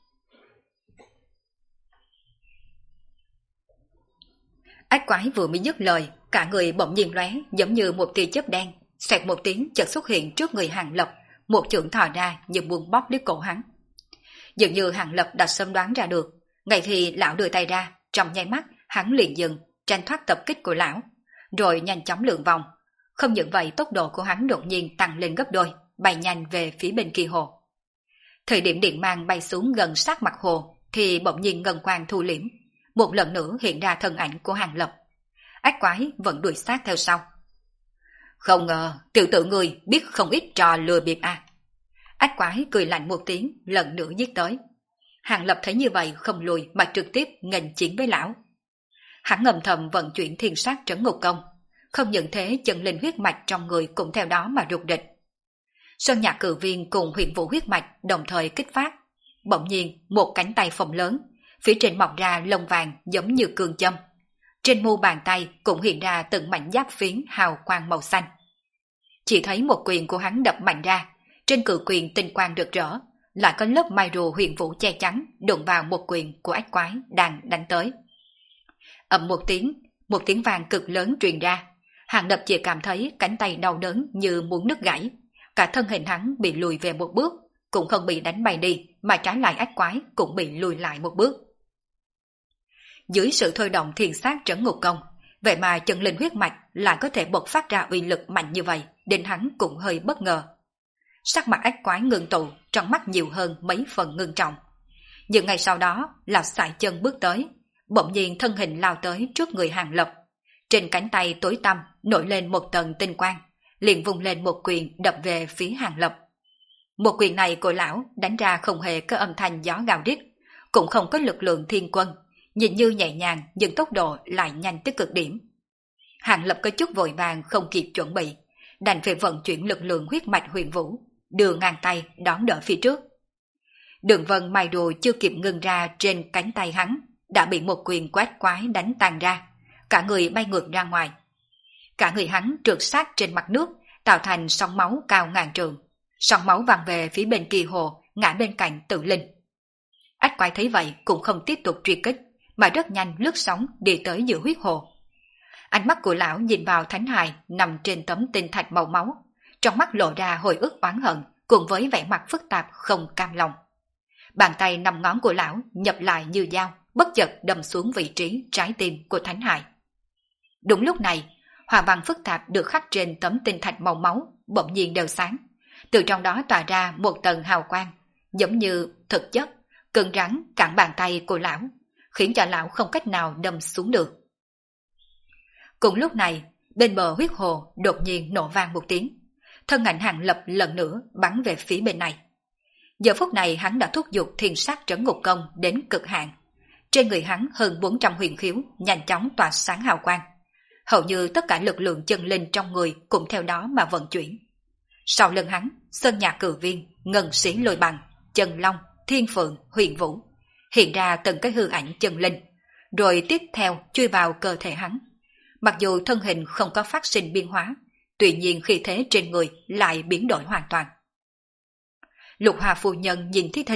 Ác quái vừa mới dứt lời, cả người bỗng nhiên lóe giống như một tia chớp đen, xoẹt một tiếng chợt xuất hiện trước người Hàng Lập, một chưởng thò ra như muốn bóp lấy cổ hắn. Dường như Hàng Lập đã sớm đoán ra được, ngay khi lão đưa tay ra, trong nháy mắt hắn liền dừng, tránh thoát tập kích của lão, rồi nhanh chóng lượn vòng. Không những vậy, tốc độ của hắn đột nhiên tăng lên gấp đôi, bay nhanh về phía bên kia hồ. Thời điểm điện mang bay xuống gần sát mặt hồ, thì bỗng nhiên ngân quang thu liễm, một lần nữa hiện ra thân ảnh của Hàng Lập. Ác quái vẫn đuổi sát theo sau. Không ngờ tiểu tử người biết không ít trò lừa bịp à. Ác quái cười lạnh một tiếng, lần nữa giết tới. Hàng Lập thấy như vậy không lùi mà trực tiếp nghênh chiến với lão. Hắn ngầm thầm vận chuyển thiên sát trấn ngục công, không những thế chân linh huyết mạch trong người cũng theo đó mà rụt địch. Sơn Nhạc Cử Viên cùng Huyền Vũ huyết mạch đồng thời kích phát. Bỗng nhiên một cánh tay phồng lớn, phía trên mọc ra lông vàng giống như cương châm. Trên mu bàn tay cũng hiện ra từng mảnh giáp phiến hào quang màu xanh. Chỉ thấy một quyền của hắn đập mạnh ra, trên cự quyền tinh quang rực rỡ, lại có lớp mai rùa Huyền Vũ che chắn, đụng vào một quyền của ác quái đang đánh tới. Ầm một tiếng vang cực lớn truyền ra. Hàng Lập chỉ cảm thấy cánh tay đau đớn như muốn nứt gãy, cả thân hình hắn bị lùi về một bước, cũng không bị đánh bay đi, mà trái lại ác quái cũng bị lùi lại một bước. Dưới sự thôi động thiên sát trấn ngục công, vậy mà chân linh huyết mạch lại có thể bộc phát ra uy lực mạnh như vậy, đến hắn cũng hơi bất ngờ. Sắc mặt ác quái ngưng tụ, trong mắt nhiều hơn mấy phần ngưng trọng. Nhưng ngày sau đó, là sải chân bước tới, bỗng nhiên thân hình lao tới trước người Hàng Lập. Trên cánh tay tối tăm nổi lên một tầng tinh quang, liền vung lên một quyền đập về phía Hàng Lập. Một quyền này của lão đánh ra không hề có âm thanh gió gào rít, cũng không có lực lượng thiên quân, nhìn như nhẹ nhàng nhưng tốc độ lại nhanh tới cực điểm. Hàng Lập có chút vội vàng không kịp chuẩn bị, đành phải vận chuyển lực lượng huyết mạch Huyền Vũ, đưa ngang tay đón đỡ phía trước. Đường vân mai đồ chưa kịp ngừng ra trên cánh tay hắn, đã bị một quyền quét quái đánh tan ra, cả người bay ngược ra ngoài. Cả người hắn trượt sát trên mặt nước, tạo thành sóng máu cao ngàn trượng. Sóng máu văng về phía bên kia hồ, ngã bên cạnh Tự Linh. Ách quái thấy vậy cũng không tiếp tục truy kích, mà rất nhanh lướt sóng đi tới giữa huyết hồ. Ánh mắt của lão nhìn vào thánh hài nằm trên tấm tinh thạch màu máu, trong mắt lộ ra hồi ức oán hận cùng với vẻ mặt phức tạp không cam lòng. Bàn tay 5 ngón của lão nhập lại như dao, bất chợt đâm xuống vị trí trái tim của thánh hài. Đúng lúc này, hòa văn phức tạp được khắc trên tấm tinh thạch màu máu bỗng nhiên đều sáng, từ trong đó tỏa ra một tầng hào quang, giống như thực chất cứng rắn cản bàn tay của lão, khiến cho lão không cách nào đâm xuống được. Cùng lúc này, Bên bờ huyết hồ đột nhiên nổ vang một tiếng. Thân ảnh Hàng Lập lần nữa bắn về phía bên này. Giờ phút này hắn đã thúc giục thiên sát trấn ngục công đến cực hạn. Trên người hắn hơn 400 huyền khiếu nhanh chóng tỏa sáng hào quang. Hầu như tất cả lực lượng chân linh trong người cũng theo đó mà vận chuyển. Sau lưng hắn, sơn nhạc cử viên, ngân sĩ lôi bằng, chân long, thiên phượng, huyền vũ, hiện ra từng cái hư ảnh chân linh, rồi tiếp theo chui vào cơ thể hắn. Mặc dù thân hình không có phát sinh biến hóa, tuy nhiên khí thế trên người lại biến đổi hoàn toàn. Lục Hà phu nhân nhìn thấy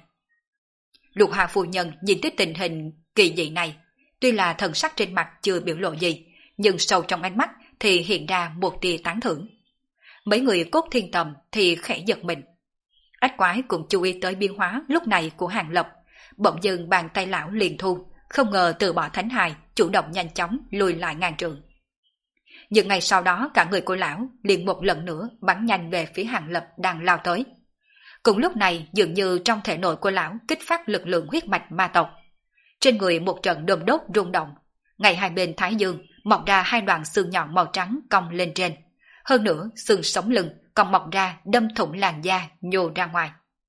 tình hình kỳ dị này, tuy là thần sắc trên mặt chưa biểu lộ gì, nhưng sâu trong ánh mắt thì hiện ra một tia tán thưởng. Mấy người Cốt Thiên Tầm thì khẽ giật mình. Ách Quái cũng chú ý tới biến hóa lúc này của Hàng Lập, bỗng dưng bàn tay lão liền thu, không ngờ từ bỏ thánh hài, chủ động nhanh chóng lùi lại ngàn trượng. Nhưng ngày sau đó cả người của lão liền một lần nữa bắn nhanh về phía Hàng Lập đang lao tới. Cùng lúc này dường như trong thể nội của lão kích phát lực lượng huyết mạch ma tộc. Trên người một trận đôm đốt rung động, ngay hai bên thái dương mọc ra hai đoạn xương nhọn màu trắng cong lên trên. Hơn nữa xương sống lưng còn mọc ra đâm thủng làn da nhô ra ngoài.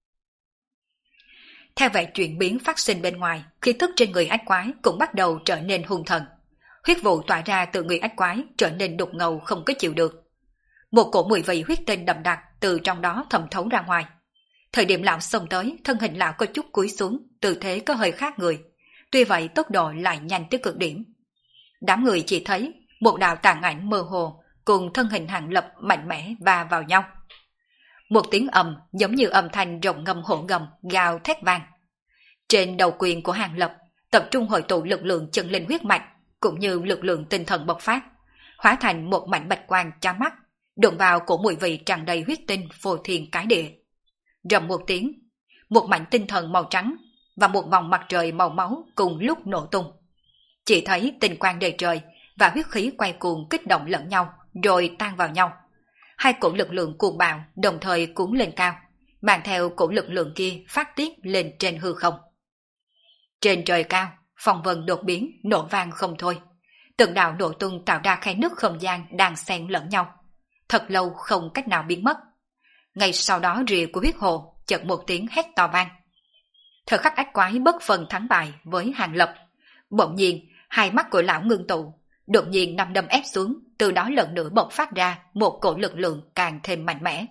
Theo vậy chuyển biến phát sinh bên ngoài, khí tức trên người Ách Quái cũng bắt đầu trở nên hung thần. Huyết vụ tỏa ra từ người Ách Quái trở nên đục ngầu không có chịu được. Một cổ mùi vị huyết tinh đậm đặc từ trong đó thẩm thấu ra ngoài. Thời điểm lão xông tới, thân hình lão có chút cúi xuống, tư thế có hơi khác người. Tuy vậy tốc độ lại nhanh tới cực điểm. Đám người chỉ thấy một đạo tàn ảnh mơ hồ cùng thân hình Hàng Lập mạnh mẽ va vào nhau. Một tiếng ầm giống như âm thanh rồng ngâm hổ gầm gào thét vang. Trên đầu quyền của Hàng Lập tập trung hội tụ lực lượng chân linh huyết mạch cũng như lực lượng tinh thần bộc phát, hóa thành một mảnh bạch quang chói mắt, đụng vào cổ mùi vị tràn đầy huyết tinh phô thiên cái địa. Rầm một tiếng, một mảnh tinh thần màu trắng và một vòng mặt trời màu máu cùng lúc nổ tung. Chỉ thấy tinh quang đầy trời và huyết khí quay cuồng kích động lẫn nhau rồi tan vào nhau. Hai cổ lực lượng cuồng bạo đồng thời cuốn lên cao, mang theo cổ lực lượng kia phát tiết lên trên hư không. Trên trời cao, phong vân đột biến nổ vang không thôi. Từng đạo nổ tung tạo ra khe nứt không gian đang xen lẫn nhau, thật lâu không cách nào biến mất. Ngay sau đó rìa của huyết hồ chợt một tiếng hét to vang. Thời khắc Ách Quái bất phần thắng bại với Hàng Lập, bỗng nhiên hai mắt của lão ngưng tụ, đột nhiên nằm đâm ép xuống, từ đó lần nữa bộc phát ra một cổ lực lượng càng thêm mạnh mẽ.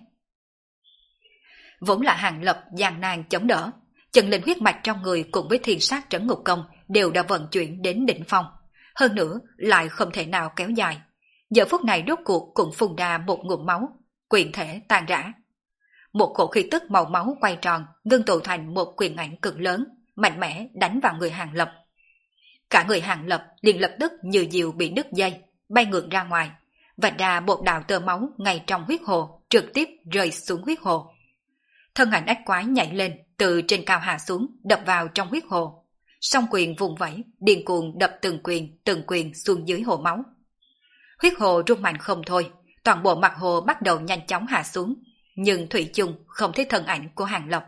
Vốn là Hàng Lập gian nan chống đỡ, chân linh huyết mạch trong người cùng với thiên sát trấn ngục công đều đã vận chuyển đến đỉnh phong, hơn nữa lại không thể nào kéo dài. Giờ phút này rốt cuộc cũng phun ra một ngụm máu, quyền thể tan rã. Một cổ khí tức màu máu quay tròn, ngưng tụ thành một quyền ảnh cực lớn, mạnh mẽ đánh vào người Hàng Lập. Cả người Hàng Lập liền lập tức như diều bị đứt dây, bay ngược ra ngoài, vạch ra một đạo tơ máu ngay trong huyết hồ, trực tiếp rơi xuống huyết hồ. Thân ảnh Ách Quái nhảy lên, từ trên cao hạ xuống, đập vào trong huyết hồ. Song quyền vùng vẫy, điên cuồng đập từng quyền xuống dưới hồ máu. Huyết hồ rung mạnh không thôi, toàn bộ mặt hồ bắt đầu nhanh chóng hạ xuống, nhưng thủy chung không thấy thân ảnh của Hàng Lập.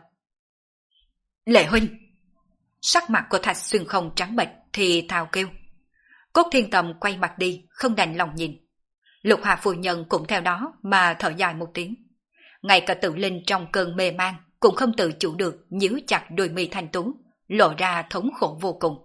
Lệ huynh! Sắc mặt của Thạch Xuyên Không trắng bệch thì thào kêu. Cốt Thiên Tầm quay mặt đi, không đành lòng nhìn. Lục Hà phu nhân cũng theo đó mà thở dài một tiếng. Ngay cả Tự Linh trong cơn mê man cũng không tự chủ được nhíu chặt đôi mi thanh tú, lộ ra thống khổ vô cùng.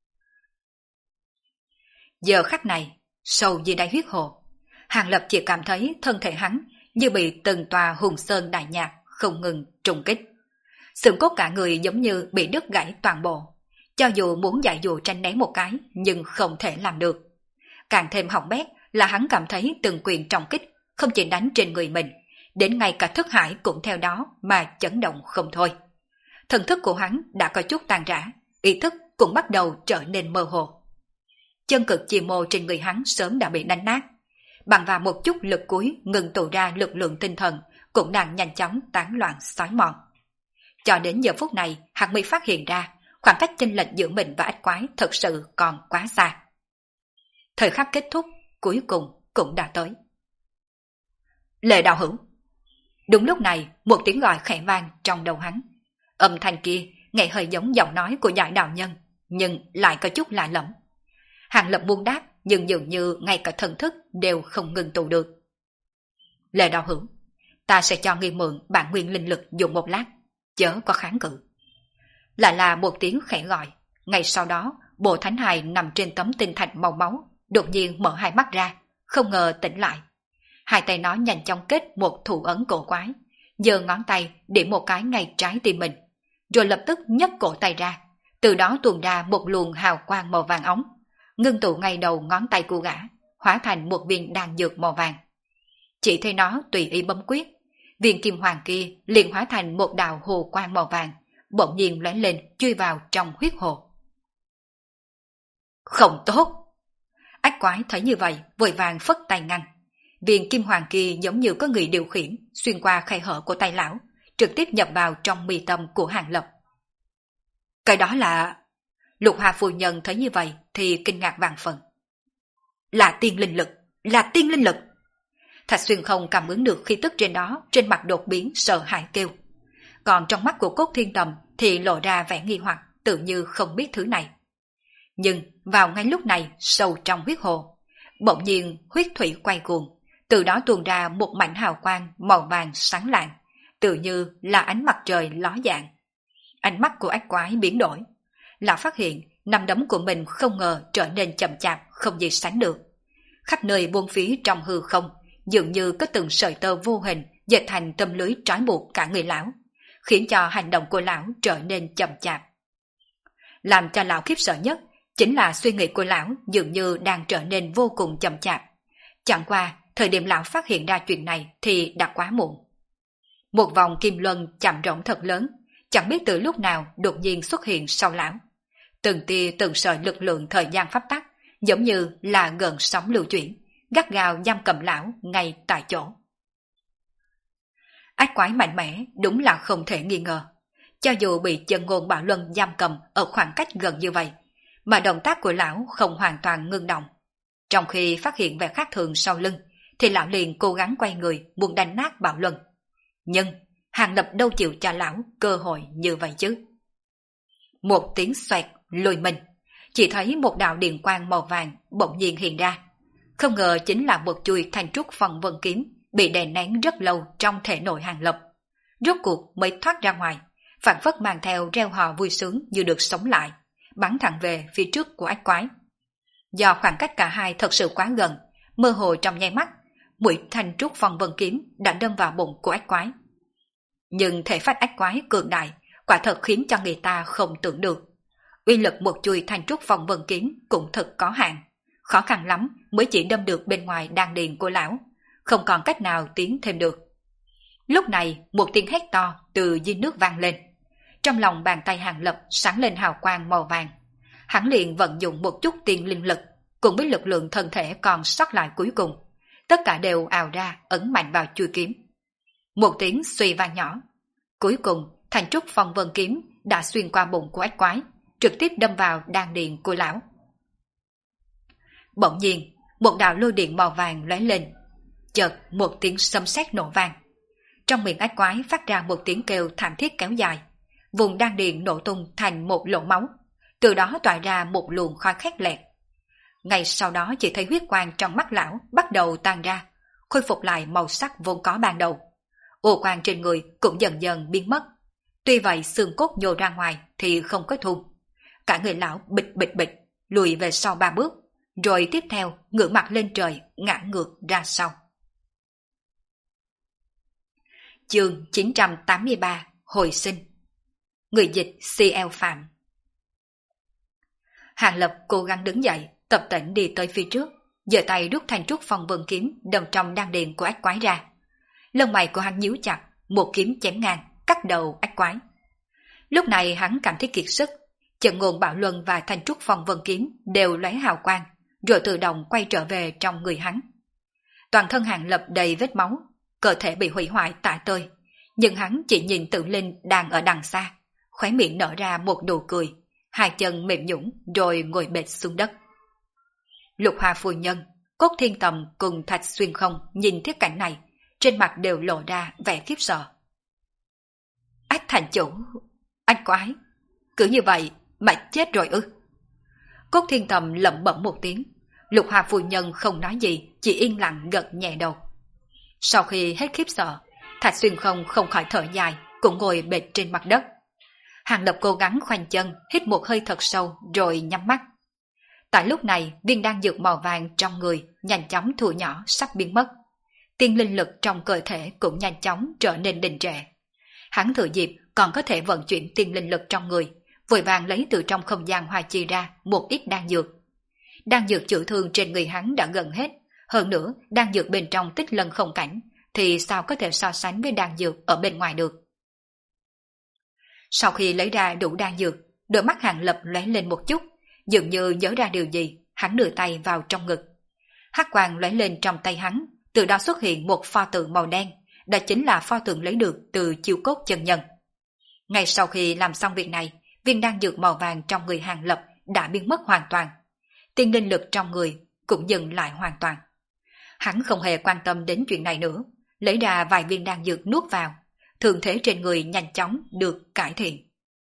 Giờ khắc này, sâu dưới đáy huyết hồ, Hàng Lập chỉ cảm thấy thân thể hắn như bị từng tòa hùng sơn đại nhạc không ngừng trùng kích. Xương cốt cả người giống như bị đứt gãy toàn bộ. Cho dù muốn giải dụ tranh né một cái, nhưng không thể làm được. Càng thêm hỏng bét là hắn cảm thấy từng quyền trọng kích không chỉ đánh trên người mình, đến ngay cả thức hải cũng theo đó mà chấn động không thôi. Thần thức của hắn đã có chút tan rã, ý thức cũng bắt đầu trở nên mơ hồ. Chân cực chi mô trên người hắn sớm đã bị đánh nát, bằng vào một chút lực cuối ngừng tụ ra lực lượng tinh thần cũng đang nhanh chóng tán loạn xói mòn. Cho đến giờ phút này hắn mới phát hiện ra khoảng cách chênh lệch giữa mình và Ách Quái thật sự còn quá xa. Thời khắc kết thúc cuối cùng cũng đã tới. Lệ đạo hữu! Đúng lúc này một tiếng gọi khẽ vang trong đầu hắn. Âm thanh kia nghe hơi giống giọng nói của Giải đạo nhân, nhưng lại có chút lạ lẫm. Hàng Lập muốn đáp, nhưng dường như ngay cả thần thức đều không ngừng tụ được. Lệ đạo hữu, ta sẽ cho ngươi mượn bản nguyên linh lực dùng một lát, chớ có kháng cự. Lại là một tiếng khẽ gọi, ngay sau đó, Bộ Thánh Hài nằm trên tấm tinh thạch màu máu, đột nhiên mở hai mắt ra, không ngờ tỉnh lại. Hai tay nó nhanh chóng kết một thủ ấn cổ quái, giơ ngón tay điểm một cái ngay trái tim mình, rồi lập tức nhấc cổ tay ra, từ đó tuôn ra một luồng hào quang màu vàng óng, ngưng tụ ngay đầu ngón tay của gã, hóa thành một viên đan dược màu vàng. Chỉ thấy nó tùy ý bấm quyết, viên kim hoàng kia liền hóa thành một đạo hồ quang màu vàng, bỗng nhiên lóe lên chui vào trong huyết hồ. Không tốt! Ách quái thấy như vậy, vội vàng phất tay ngăn. Viên kim hoàng kia giống như có người điều khiển, xuyên qua khe hở của tay lão, trực tiếp nhập vào trong mi tâm của Hàng Lập. Cái đó là... Lục Hà phu nhân thấy như vậy thì kinh ngạc vạn phần. Là tiên linh lực! Là tiên linh lực! Thạch Xuyên không cảm ứng được khí tức trên đó, trên mặt đột biến sợ hãi kêu. Còn trong mắt của Cốt Thiên Tầm thì lộ ra vẻ nghi hoặc, tự như không biết thứ này. Nhưng vào ngay lúc này, sâu trong huyết hồ, bỗng nhiên huyết thủy quay cuồng, từ đó tuôn ra một mảnh hào quang màu vàng sáng lạng, tự như là ánh mặt trời ló dạng. Ánh mắt của ách quái biến đổi, lão phát hiện nắm đấm của mình không ngờ trở nên chậm chạp, không gì sánh được. Khắp nơi buông phí trong hư không, dường như có từng sợi tơ vô hình dệt thành tấm lưới trói buộc cả người lão, khiến cho hành động của lão trở nên chậm chạp. Làm cho lão khiếp sợ nhất chính là suy nghĩ của lão dường như đang trở nên vô cùng chậm chạp. Chẳng qua, thời điểm lão phát hiện ra chuyện này thì đã quá muộn. Một vòng kim luân chạm rỗng thật lớn, chẳng biết từ lúc nào đột nhiên xuất hiện sau lão. Từng tia từng sợi lực lượng thời gian pháp tắc, giống như là gợn sóng lưu chuyển, gắt gao giam cầm lão ngay tại chỗ. Ách quái mạnh mẽ đúng là không thể nghi ngờ. Cho dù bị chân ngôn Bảo Luân giam cầm ở khoảng cách gần như vậy, mà động tác của lão không hoàn toàn ngưng động. Trong khi phát hiện vẻ khác thường sau lưng, thì lão liền cố gắng quay người muốn đánh nát Bảo Luân. Nhưng Hàng Lập đâu chịu cho lão cơ hội như vậy chứ. Một tiếng xoẹt lùi mình, chỉ thấy một đạo điện quang màu vàng bỗng nhiên hiện ra. Không ngờ chính là một chuôi thanh trúc phong vân kiếm bị đè nén rất lâu trong thể nội Hàng Lập. Rốt cuộc mới thoát ra ngoài, phảng phất mang theo reo hò vui sướng như được sống lại, bắn thẳng về phía trước của ách quái. Do khoảng cách cả hai thật sự quá gần, mơ hồ trong nháy mắt, mũi thanh trúc phong vân kiếm đã đâm vào bụng của ách quái. Nhưng thể phách ách quái cường đại, quả thật khiến cho người ta không tưởng được. Uy lực một chuôi thanh trúc phong vân kiếm cũng thật có hạn, khó khăn lắm mới chỉ đâm được bên ngoài đan điền của lão, không còn cách nào tiến thêm được. Lúc này một tiếng hét to từ dưới nước vang lên. Trong lòng bàn tay Hàng Lập sáng lên hào quang màu vàng. Hắn liền vận dụng một chút tiên linh lực, cùng với lực lượng thân thể còn sót lại cuối cùng, tất cả đều ào ra ấn mạnh vào chuôi kiếm. Một tiếng suy vang nhỏ, cuối cùng thanh trúc phong vân kiếm đã xuyên qua bụng của ách quái, trực tiếp đâm vào đan điền của lão. Bỗng nhiên một đạo lôi điện màu vàng lóe lên, chợt một tiếng sấm sét nổ vang. Trong miệng ách quái phát ra một tiếng kêu thảm thiết kéo dài, vùng đan điền nổ tung thành một lỗ máu, từ đó tỏa ra một luồng khói khét lẹt. Ngay sau đó chỉ thấy huyết quang trong mắt lão bắt đầu tan ra, khôi phục lại màu sắc vốn có ban đầu. Ô quang trên người cũng dần dần biến mất. Tuy vậy xương cốt nhô ra ngoài thì không có thun. Cả người lão bịch bịch bịch lùi về sau 3 bước, rồi tiếp theo ngửa mặt lên trời ngã ngược ra sau. Chương 983 Hồi sinh. Người dịch C.L. Phạm. Hàng Lập cố gắng đứng dậy, tập tễnh đi tới phía trước, giơ tay rút thanh trúc phong vân kiếm đâm trong đan điền của ách quái ra. Lông mày của hắn nhíu chặt, một kiếm chém ngang, cắt đầu ách quái. Lúc này hắn cảm thấy kiệt sức, Trận Ngôn Bảo Luân và thanh trúc phong vân kiếm đều lóe hào quang, rồi tự động quay trở về trong người hắn. Toàn thân Hàng Lập đầy vết máu, cơ thể bị hủy hoại tả tơi, nhưng hắn chỉ nhìn Tự Linh đang ở đằng xa, khóe miệng nở ra một nụ cười, hai chân mềm nhũn rồi ngồi bệt xuống đất. Lục Hà phu nhân, Cốt Thiên Tầm cùng Thạch Xuyên Không nhìn thiết cảnh này, trên mặt đều lộ ra vẻ khiếp sợ. Ách thành chủ, anh quái, cứ như vậy mà chết rồi ư? Cốt Thiên Tầm lẩm bẩm một tiếng, Lục Hoa phu nhân không nói gì, chỉ yên lặng gật nhẹ đầu. Sau khi hết khiếp sợ, Thạch Xuyên không khỏi thở dài, cũng ngồi bệt trên mặt đất. Hàng Lập cố gắng khoanh chân, hít một hơi thật sâu rồi nhắm mắt. Tại lúc này, viên đan dược màu vàng trong người nhanh chóng thu nhỏ sắp biến mất. Tiên linh lực trong cơ thể cũng nhanh chóng trở nên đình trệ. Hắn thừa dịp còn có thể vận chuyển tiên linh lực trong người, vội vàng lấy từ trong không gian hoa chi ra một ít đan dược. Đan dược chữa thương trên người hắn đã gần hết, hơn nữa đan dược bên trong Tích Lân không cảnh thì sao có thể so sánh với đan dược ở bên ngoài được. Sau khi lấy ra đủ đan dược, đôi mắt Hàng Lập lóe lên một chút, dường như nhớ ra điều gì, hắn đưa tay vào trong ngực. Hắc quang lóe lên trong tay hắn, từ đó xuất hiện một pho tượng màu đen, đó chính là pho tượng lấy được từ chiêu cốt chân nhân. Ngay sau khi làm xong việc này, viên đan dược màu vàng trong người Hàng Lập đã biến mất hoàn toàn. Tiên linh lực trong người cũng dừng lại hoàn toàn. Hắn không hề quan tâm đến chuyện này nữa, lấy ra vài viên đan dược nuốt vào, thương thế trên người nhanh chóng được cải thiện.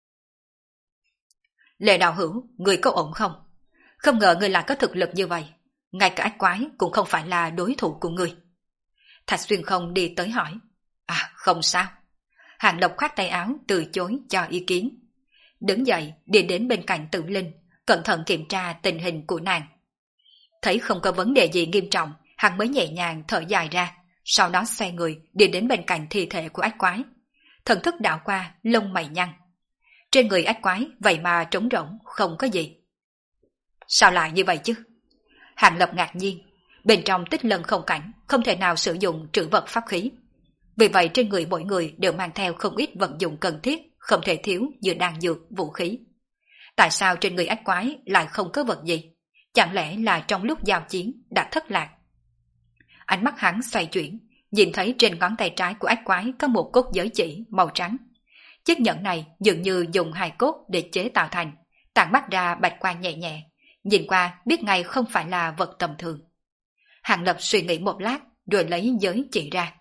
Lệ đạo hữu, người có ổn không? Không ngờ người lại có thực lực như vậy, ngay cả ách quái cũng không phải là đối thủ của người. Thạch Xuyên không đi tới hỏi. À, không sao. Hàng Lập khoát tay áo từ chối cho ý kiến. Đứng dậy đi đến bên cạnh Tử Linh, cẩn thận kiểm tra tình hình của nàng. Thấy không có vấn đề gì nghiêm trọng, hắn mới nhẹ nhàng thở dài ra, sau đó xoay người đi đến bên cạnh thi thể của ách quái. Thần thức đảo qua, lông mày nhăn. Trên người ách quái vậy mà trống rỗng, không có gì. Sao lại như vậy chứ? Hàng Lập ngạc nhiên, bên trong Tích Lân không cảnh không thể nào sử dụng trữ vật pháp khí. Vì vậy trên người mỗi người đều mang theo không ít vật dụng cần thiết, không thể thiếu như đan dược, vũ khí. Tại sao trên người ách quái lại không có vật gì? Chẳng lẽ là trong lúc giao chiến đã thất lạc? Ánh mắt hắn xoay chuyển, nhìn thấy trên ngón tay trái của ách quái có một cốt giới chỉ màu trắng. Chiếc nhẫn này dường như dùng hài cốt để chế tạo thành, tản mắt ra bạch quang nhẹ nhẹ, nhìn qua biết ngay không phải là vật tầm thường. Hàng Lập suy nghĩ một lát rồi lấy giới chỉ ra.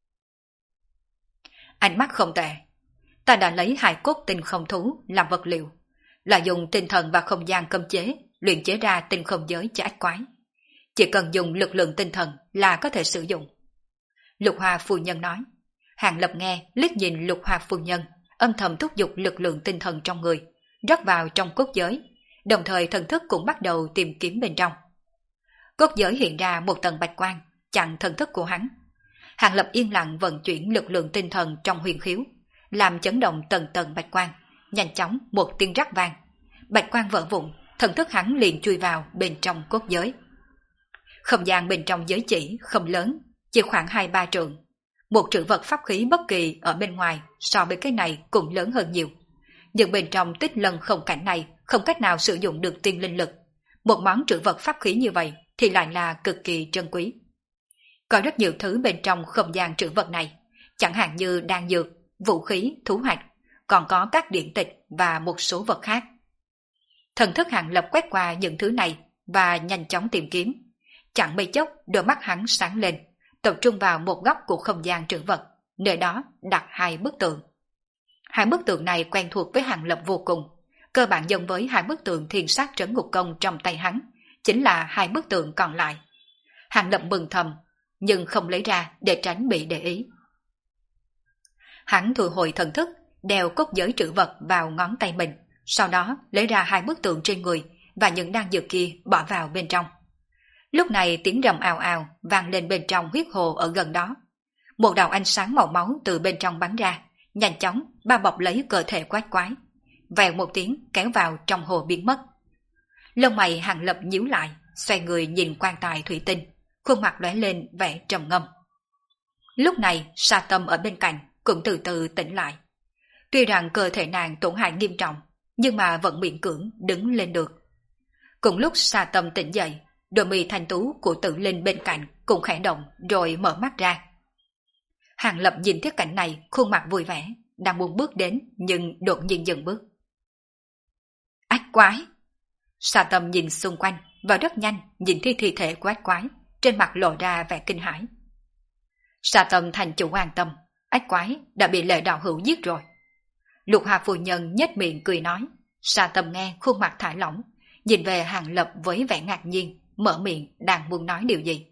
Ánh mắt không tệ, ta đã lấy hài cốt tinh không thú làm vật liệu, là dùng tinh thần và không gian cấm chế luyện chế ra tinh không giới cho ách quái. Chỉ cần dùng lực lượng tinh thần là có thể sử dụng. Lục Hoa phu nhân nói. Hàng Lập nghe, liếc nhìn Lục Hoa phu nhân, âm thầm thúc giục lực lượng tinh thần trong người, rót vào trong cốt giới, đồng thời thần thức cũng bắt đầu tìm kiếm bên trong. Cốt giới hiện ra một tầng bạch quang, chặn thần thức của hắn. Hàng Lập yên lặng vận chuyển lực lượng tinh thần trong huyền khiếu, làm chấn động tầng tầng bạch quang, nhanh chóng một tiếng rắc vang. Bạch quang vỡ vụn, thần thức hắn liền chui vào bên trong cốt giới. Không gian bên trong giới chỉ không lớn, chỉ khoảng 2-3 trượng. Một trữ vật pháp khí bất kỳ ở bên ngoài so với cái này cũng lớn hơn nhiều. Nhưng bên trong Tích Lân không cảnh này không cách nào sử dụng được tiên linh lực. Một món trữ vật pháp khí như vậy thì lại là cực kỳ trân quý. Có rất nhiều thứ bên trong không gian trữ vật này, chẳng hạn như đan dược, vũ khí, thú hoạch, còn có các điển tịch và một số vật khác. Thần thức Hàng Lập quét qua những thứ này và nhanh chóng tìm kiếm. Chẳng mấy chốc đôi mắt hắn sáng lên, tập trung vào một góc của không gian trữ vật, nơi đó đặt 2 bức tượng. 2 bức tượng này quen thuộc với Hàng Lập vô cùng, cơ bản giống với 2 bức tượng thiên sát trấn ngục công trong tay hắn, chính là 2 bức tượng còn lại. Hàng Lập mừng thầm, nhưng không lấy ra để tránh bị để ý. Hắn thu hồi thần thức, đeo cốt giới trữ vật vào ngón tay mình, sau đó lấy ra 2 bức tượng trên người và những đan dược kia bỏ vào bên trong. Lúc này tiếng rầm ào ào vang lên bên trong huyết hồ ở gần đó. Một đạo ánh sáng màu máu từ bên trong bắn ra, nhanh chóng bao bọc lấy cơ thể quái quái. Vèo một tiếng kéo vào trong hồ biến mất. Lông mày Hàng Lập nhíu lại, xoay người nhìn quan tài thủy tinh, khuôn mặt lóe lên vẻ trầm ngâm. Lúc này Sa Tâm ở bên cạnh cũng từ từ tỉnh lại. Tuy rằng cơ thể nàng tổn hại nghiêm trọng, nhưng mà vẫn miễn cưỡng đứng lên được. Cùng lúc Sa Tâm tỉnh dậy, đôi mi thanh tú của Tử Linh bên cạnh cũng khẽ động rồi mở mắt ra. Hàng Lập nhìn thấy cảnh này, khuôn mặt vui vẻ, đang muốn bước đến nhưng đột nhiên dừng bước. Ách quái! Sa Tâm nhìn xung quanh và rất nhanh nhìn thi thể của ách quái, trên mặt lộ ra vẻ kinh hãi. Sa Tâm thành chủ an tâm, ách quái đã bị Lệ đạo hữu giết rồi. Lục Hà phu nhân nhếch miệng cười nói. Sa Tâm nghe khuôn mặt thả lỏng, nhìn về Hàng Lập với vẻ ngạc nhiên, mở miệng đang muốn nói điều gì.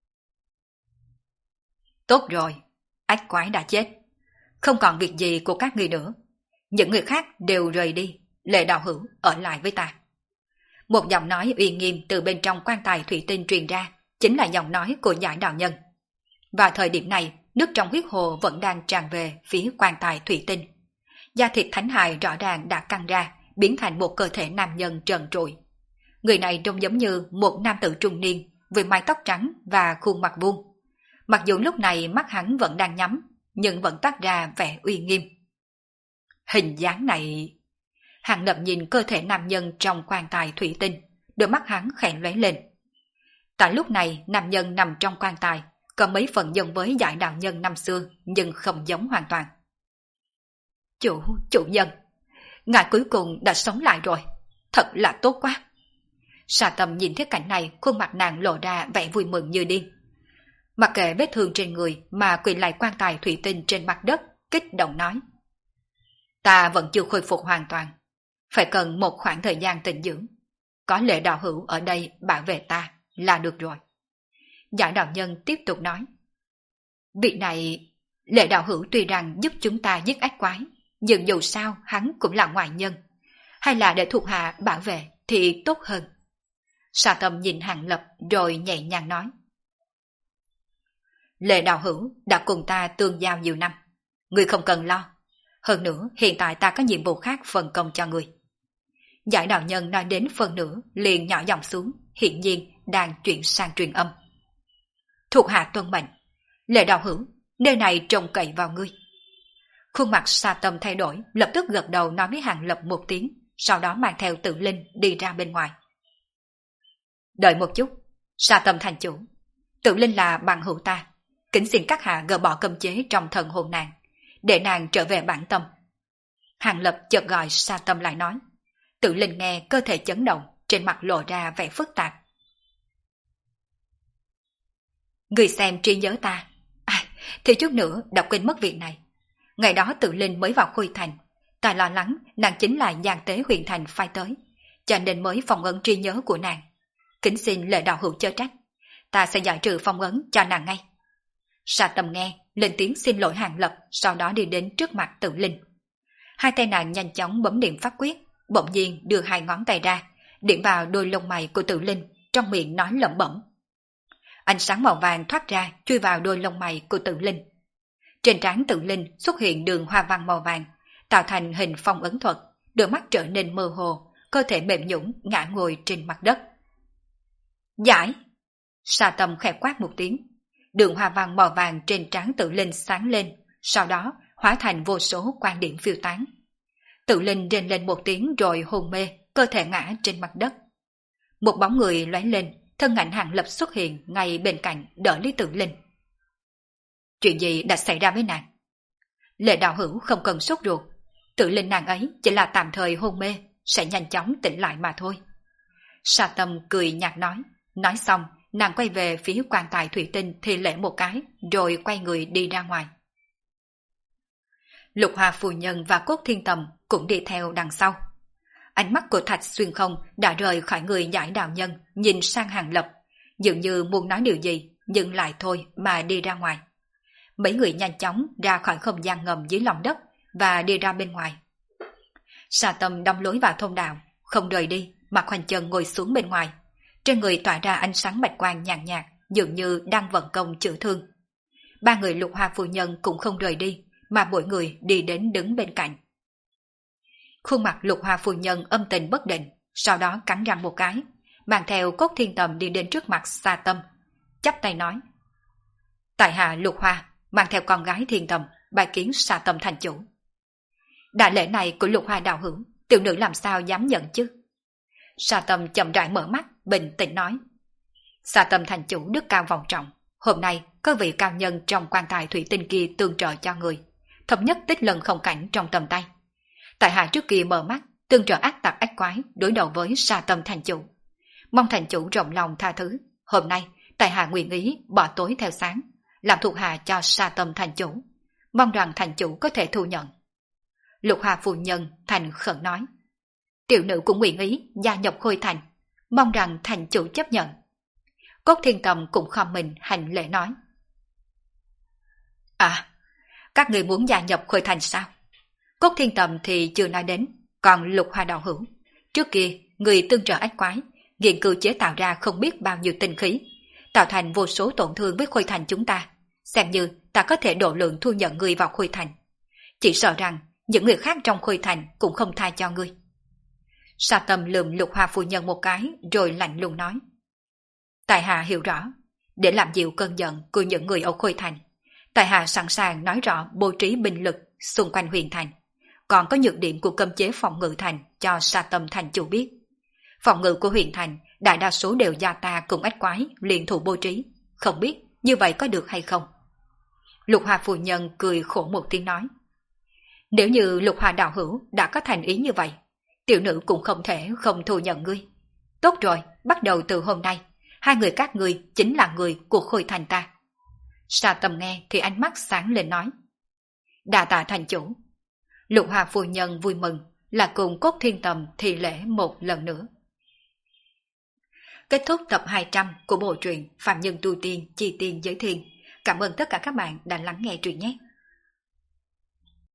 Tốt rồi, ách quái đã chết. Không còn việc gì của các người nữa. Những người khác đều rời đi, Lệ Đạo Hữu ở lại với ta. Một giọng nói uy nghiêm từ bên trong quan tài thủy tinh truyền ra, chính là giọng nói của Giải đạo nhân. Vào thời điểm này, nước trong huyết hồ vẫn đang tràn về phía quan tài thủy tinh. Da thịt thánh hài rõ ràng đã căng ra, biến thành một cơ thể nam nhân trần trụi. Người này trông giống như một nam tử trung niên, với mái tóc trắng và khuôn mặt vuông. Mặc dù lúc này mắt hắn vẫn đang nhắm, nhưng vẫn toát ra vẻ uy nghiêm. Hình dáng này... Hàng Lập nhìn cơ thể nam nhân trong quan tài thủy tinh, đôi mắt hắn khẽ lóe lên. Tại lúc này, nam nhân nằm trong quan tài, có mấy phần giống với Giải đạo nhân năm xưa, nhưng không giống hoàn toàn. Chủ nhân, ngài cuối cùng đã sống lại rồi, thật là tốt quá. Sa Tâm nhìn thấy cảnh này, khuôn mặt nàng lộ ra vẻ vui mừng như điên. Mặc kệ vết thương trên người mà quỳ lại quan tài thủy tinh trên mặt đất, kích động nói. Ta vẫn chưa khôi phục hoàn toàn, phải cần một khoảng thời gian tĩnh dưỡng. Có Lệ đạo hữu ở đây bảo vệ ta là được rồi. Giải đạo nhân tiếp tục nói. Vị này, Lệ đạo hữu tuy rằng giúp chúng ta giết ác quái, nhưng dù sao hắn cũng là ngoại nhân. Hay là để thuộc hạ bảo vệ thì tốt hơn. Sa Tâm nhìn Hàng Lập rồi nhẹ nhàng nói. Lệ đạo hữu đã cùng ta tương giao nhiều năm, người không cần lo. Hơn nữa hiện tại ta có nhiệm vụ khác phân công cho người. Giải đạo nhân nói đến phần nữa liền nhỏ giọng xuống, hiển nhiên đang chuyển sang truyền âm. Thuộc hạ tuân mệnh, Lệ đạo hữu, nơi này trông cậy vào ngươi. Khuôn mặt Sa Tâm thay đổi, lập tức gật đầu nói với Hàng Lập một tiếng, sau đó mang theo Tự Linh đi ra bên ngoài. Đợi một chút, Sa Tâm thành chủ, Tự Linh là bằng hữu ta, kính xin các hạ gỡ bỏ cấm chế trong thần hồn nàng, để nàng trở về bản tâm. Hàng Lập chợt gọi Sa Tâm lại nói. Tự Linh nghe cơ thể chấn động, trên mặt lộ ra vẻ phức tạp. Người xem trí nhớ ta, thì chút nữa đã quên mất việc này. Ngày đó Tự Linh mới vào Khôi Thành, ta lo lắng nàng chính là Giang Tế huyện thành phái tới, cho nên mới phong ấn trí nhớ của nàng. Kính xin Lệ đạo hữu chớ trách, ta sẽ giải trừ phong ấn cho nàng ngay. Sa Tâm nghe, lên tiếng xin lỗi Hàng Lập, sau đó đi đến trước mặt Tự Linh. Hai tay nàng nhanh chóng bấm điểm pháp quyết, bỗng nhiên đưa hai ngón tay ra, điểm vào đôi lông mày của Tự Linh, trong miệng nói lẩm bẩm. Ánh sáng màu vàng thoát ra, chui vào đôi lông mày của Tự Linh. Trên trán Tự Linh xuất hiện đường hoa văn màu vàng, tạo thành hình phong ấn thuật, đôi mắt trở nên mơ hồ, cơ thể mềm nhũn ngã ngồi trên mặt đất. Giải! Sa Tâm khẽ quát một tiếng. Đường hoa văn màu vàng trên trán Tự Linh sáng lên, sau đó hóa thành vô số quang điểm phiêu tán. Tự Linh rên lên một tiếng rồi hôn mê, cơ thể ngã trên mặt đất. Một bóng người lóe lên, thân ảnh Hàng Lập xuất hiện ngay bên cạnh đỡ lấy Tự Linh. Chuyện gì đã xảy ra với nàng? Lệ đạo hữu không cần sốt ruột, Tự Linh nàng ấy chỉ là tạm thời hôn mê, sẽ nhanh chóng tỉnh lại mà thôi. Sa Tâm cười nhạt nói xong nàng quay về phía quan tài thủy tinh thì lễ một cái, rồi quay người đi ra ngoài. Lục Hoa phu nhân và Cốt Thiên Tầm cũng đi theo đằng sau. Ánh mắt của Thạch Xuyên Không đã rời khỏi người Giải đạo nhân, nhìn sang Hàng Lập, dường như muốn nói điều gì, nhưng lại thôi mà đi ra ngoài. Mấy người nhanh chóng ra khỏi không gian ngầm dưới lòng đất và đi ra bên ngoài. Sa Tâm đóng lối vào thông đạo, không rời đi, mà khoanh chân ngồi xuống bên ngoài. Trên người tỏa ra ánh sáng bạch quang nhàn nhạt, dường như đang vận công chữa thương. Ba người Lục Hoa phu nhân cũng không rời đi, mà mỗi người đi đến đứng bên cạnh. Khuôn mặt Lục Hoa phu nhân âm tình bất định, sau đó cắn răng một cái, mang theo Cốt Thiên Tầm đi đến trước mặt Sa Tâm, chắp tay nói: tại hạ Lục Hoa mang theo con gái Thiên Tầm bài kiến Sa Tâm thành chủ. Đại lễ này của Lục Hoa đạo hữu, tiểu nữ làm sao dám nhận chứ? Sa Tâm chậm rãi mở mắt, bình tĩnh nói: Sa Tâm thành chủ đức cao vọng trọng, hôm nay có vị cao nhân trong quan tài thủy tinh kia tương trợ cho người, thống nhất tích lần không cảnh trong tầm tay. Tại hạ trước kia mở mắt, tương trợ ác tặc ác quái đối đầu với Sa Tâm thành chủ, mong thành chủ rộng lòng tha thứ. Hôm nay tại hạ nguyện ý bỏ tối theo sáng, làm thuộc hạ cho Sa Tâm thành chủ, mong rằng thành chủ có thể thu nhận. Lục Hoa phu nhân thành khẩn nói: tiểu nữ cũng nguyện ý gia nhập Khôi Thành, mong rằng thành chủ chấp nhận, Cốt Thiên Tầm cũng khom mình hành lễ nói. À, các người muốn gia nhập Khôi Thành sao? Cốt Thiên Tầm thì chưa nói đến, còn Lục Hoa đạo hữu. Trước kia, người tương trợ ách quái, nghiên cứu chế tạo ra không biết bao nhiêu tinh khí, tạo thành vô số tổn thương với Khôi Thành chúng ta. Xem như ta có thể độ lượng thu nhận người vào Khôi Thành. Chỉ sợ rằng những người khác trong Khôi Thành cũng không tha cho ngươi. Sa Tâm lườm Lục Hoa phu nhân một cái rồi lạnh lùng nói. Tại hạ hiểu rõ, để làm dịu cơn giận của những người ở Khôi Thành, tại hạ sẵn sàng nói rõ bố trí binh lực xung quanh huyền thành, còn có nhược điểm của cấm chế phòng ngự thành cho Sa Tâm thành chủ biết. Phòng ngự của huyền thành đại đa số đều do ta cùng ách quái liên thủ bố trí, không biết như vậy có được hay không? Lục Hoa phu nhân cười khổ một tiếng nói. Nếu như Lục Hoa đạo hữu đã có thành ý như vậy, tiểu nữ cũng không thể không thu nhận ngươi. Tốt rồi, bắt đầu từ hôm nay, hai người các ngươi chính là người của Khôi Thành ta. Sa Tâm nghe thì ánh mắt sáng lên nói. Đa tạ thành chủ. Lục Hoa phu nhân vui mừng, là cùng Cốt Thiên Tầm thi lễ một lần nữa. Kết thúc tập 200 của bộ truyện Phạm Nhân Tu Tiên Chi Tiên Giới Thiên. Cảm ơn tất cả các bạn đã lắng nghe truyện nhé.